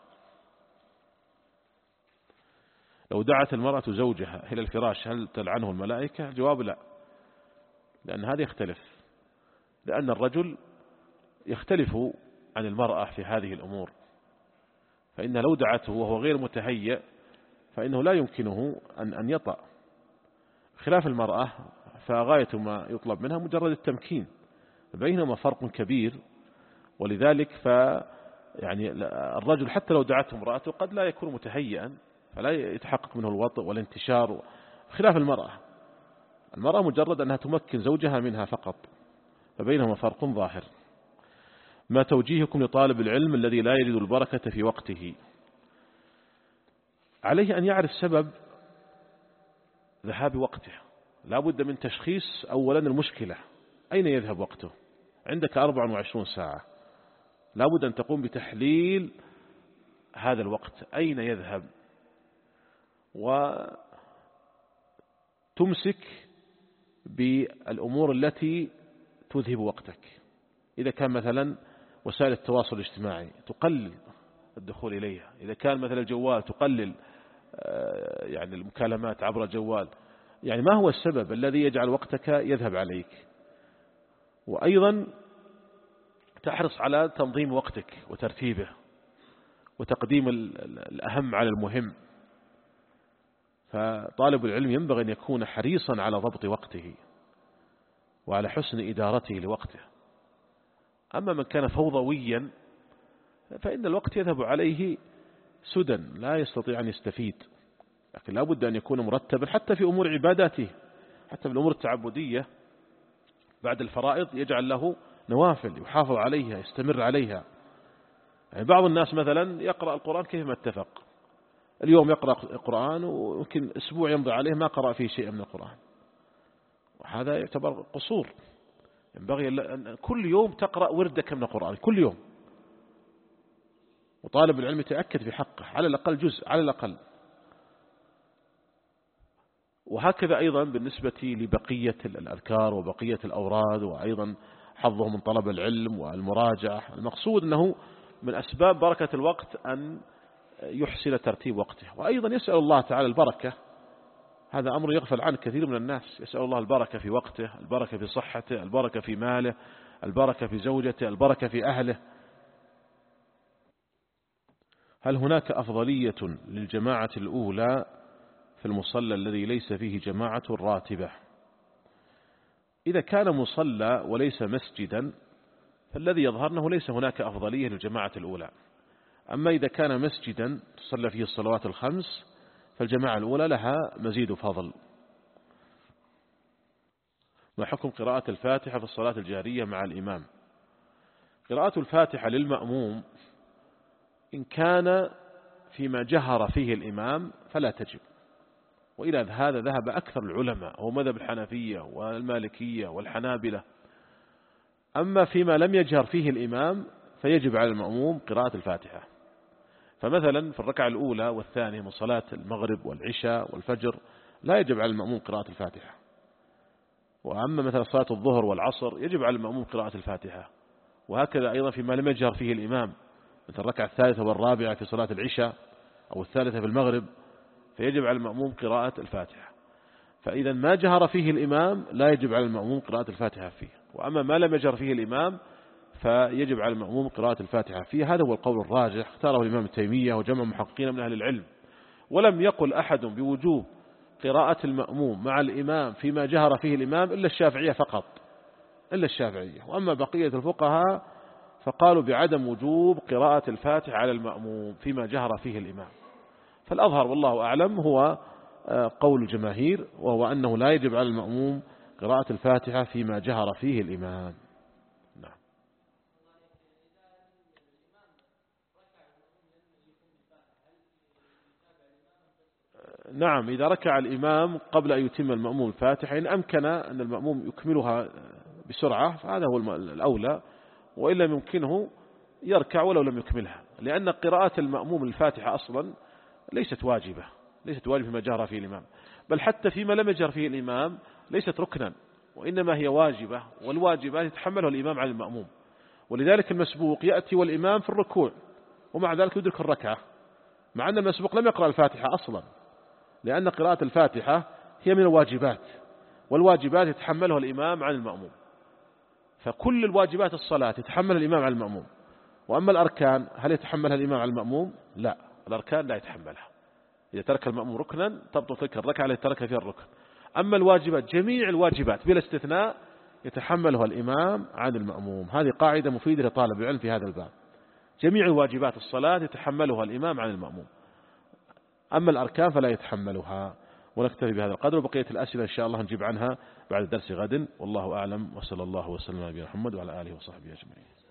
Speaker 2: لو دعت المرأة زوجها إلى الفراش هل تلعنه الملائكة؟ الجواب لا، لأن هذا يختلف، لأن الرجل يختلف عن المرأة في هذه الأمور، فإن لو دعته وهو غير متهيأ فإنه لا يمكنه أن أن يطأ، خلاف المرأة فغاية ما يطلب منها مجرد التمكين، بينهما فرق كبير. ولذلك ف يعني الرجل حتى لو دعته امرأته قد لا يكون متهيئا فلا يتحقق منه الوطء والانتشار، خلاف المرأة. المرأة مجرد أنها تمكن زوجها منها فقط، فبينهما فرق ظاهر. ما توجيهكم لطالب العلم الذي لا يجد البركة في وقته؟ عليه أن يعرف سبب ذهاب وقته. لا بد من تشخيص أولا المشكلة، أين يذهب وقته؟ عندك أربع وعشرون ساعة، لا بد أن تقوم بتحليل هذا الوقت أين يذهب، وتمسك بالأمور التي تذهب وقتك. إذا كان مثلا وسائل التواصل الاجتماعي تقلل الدخول إليها، إذا كان مثلا الجوال تقلل يعني المكالمات عبر الجوال، يعني ما هو السبب الذي يجعل وقتك يذهب عليك؟ وأيضا تحرص على تنظيم وقتك وترتيبه وتقديم الأهم على المهم. فطالب العلم ينبغي أن يكون حريصا على ضبط وقته وعلى حسن إدارته لوقته. أما من كان فوضويا فإن الوقت يذهب عليه سدى، لا يستطيع أن يستفيد. لكن لا بد أن يكون مرتبا حتى في أمور عباداته، حتى في الأمور التعبدية بعد الفرائض يجعل له نوافل يحافظ عليها يستمر عليها. يعني بعض الناس مثلا يقرأ القرآن كيفما اتفق، اليوم يقرأ القرآن ويمكن أسبوع يمضي عليه ما قرأ فيه شيء من القرآن، وهذا يعتبر قصور. ينبغي أن كل يوم تقرأ وردك من القرآن كل يوم، وطالب العلم يتأكد في حقه على الأقل جزء على الأقل. وهكذا أيضا بالنسبة لبقية الأذكار وبقية الأوراد، وأيضا حظه من طلب العلم والمراجعة. المقصود أنه من أسباب بركة الوقت أن يحسن ترتيب وقته، وأيضا يسأل الله تعالى البركة. هذا أمر يغفل عنه كثير من الناس، يسأل الله البركة في وقته، البركة في صحته، البركة في ماله، البركة في زوجته، البركة في أهله. هل هناك أفضلية للجماعة الأولى في المصلى الذي ليس فيه جماعة راتبة؟ إذا كان مصلى وليس مسجدا فالذي يظهر أنه ليس هناك أفضلية للجماعة الأولى. أما إذا كان مسجدا تصلى فيه الصلوات الخمس فالجماعة الأولى لها مزيد فضل. ما حكم قراءة الفاتحة في الصلاة الجارية مع الإمام؟ قراءة الفاتحة للمأموم إن كان فيما جهر فيه الإمام فلا تجب. وإلى هذا ذهب أكثر العلماء، هو مذهب الحنفية والمالكية والحنابلة. أما فيما لم يجهر فيه الإمام فيجب على المأموم قراءة الفاتحة. فمثلا في الركعة الأولى والثانية من صلاة المغرب والعشاء والفجر لا يجب على المأموم قراءة الفاتحة. وأما مثلا صلاة الظهر والعصر يجب على المأموم قراءة الفاتحة. وهكذا أيضا فيما لم يجهر فيه الإمام مثل الركعة الثالثة والرابعة في صلاة العشاء أو الثالثة في المغرب فيجب على المأموم قراءة الفاتحة. فإذا ما جهر فيه الإمام لا يجب على المأموم قراءة الفاتحة فيه. وأما ما لم يجهر فيه الإمام فيجب على المأموم قراءة الفاتحة فيه. هذا هو القول الراجح اختاره الإمام التيمية وجمع محققين من أهل العلم. ولم يقل أحد بوجوب قراءة المأموم مع الإمام فيما جهر فيه الإمام إلا الشافعية فقط، إلا الشافعية. وأما بقية الفقهاء فقالوا بعدم وجوب قراءة الفاتحة على المأموم فيما جهر فيه الإمام. فالأظهر والله أعلم هو قول الجماهير، وهو أنه لا يجب على المأموم قراءة الفاتحة فيما جهر فيه الإمام. نعم. نعم، إذا ركع الإمام قبل أن يتم المأموم الفاتحة إن أمكن أن المأموم يكملها بسرعة فهذا هو الأولى، وإن لم يمكنه يركع ولو لم يكملها، لأن قراءة المأموم الفاتحة أصلا ليست واجبة، ليست واجبة فيما جهر فيه الإمام، بل حتى فيما لم يجهر فيه الإمام ليست ركنا، وإنما هي واجبة، والواجبات يتحملها الإمام على المأموم. ولذلك المسبوق يأتي والإمام في الركوع ومع ذلك يدرك الركعة، مع أن المسبوق لم يقرأ الفاتحة أصلا، لأن قراءة الفاتحة هي من الواجبات، والواجبات يتحملها الإمام عن المأموم. فكل الواجبات الصلاة يتحمل الإمام على المأموم. وأما الأركان هل يتحملها الإمام على المأموم؟ لا، الأركان لا يتحملها. إذا ترك المأموم ركنا تبطل تلك الركعة التي ترك فيها الركن. أما الواجبات جميع الواجبات بلا استثناء يتحملها الإمام عن المأموم. هذه قاعدة مفيدة لطالب العلم في هذا الباب. جميع الواجبات الصلاة يتحملها الإمام عن المأموم، أما الأركان فلا يتحملها. ونكتفي بهذا القدر، وبقية الأسئلة إن شاء الله نجيب عنها بعد درس غد. والله أعلم، وصلى الله وسلم على نبينا محمد وعلى آله وصحبه أجمعين.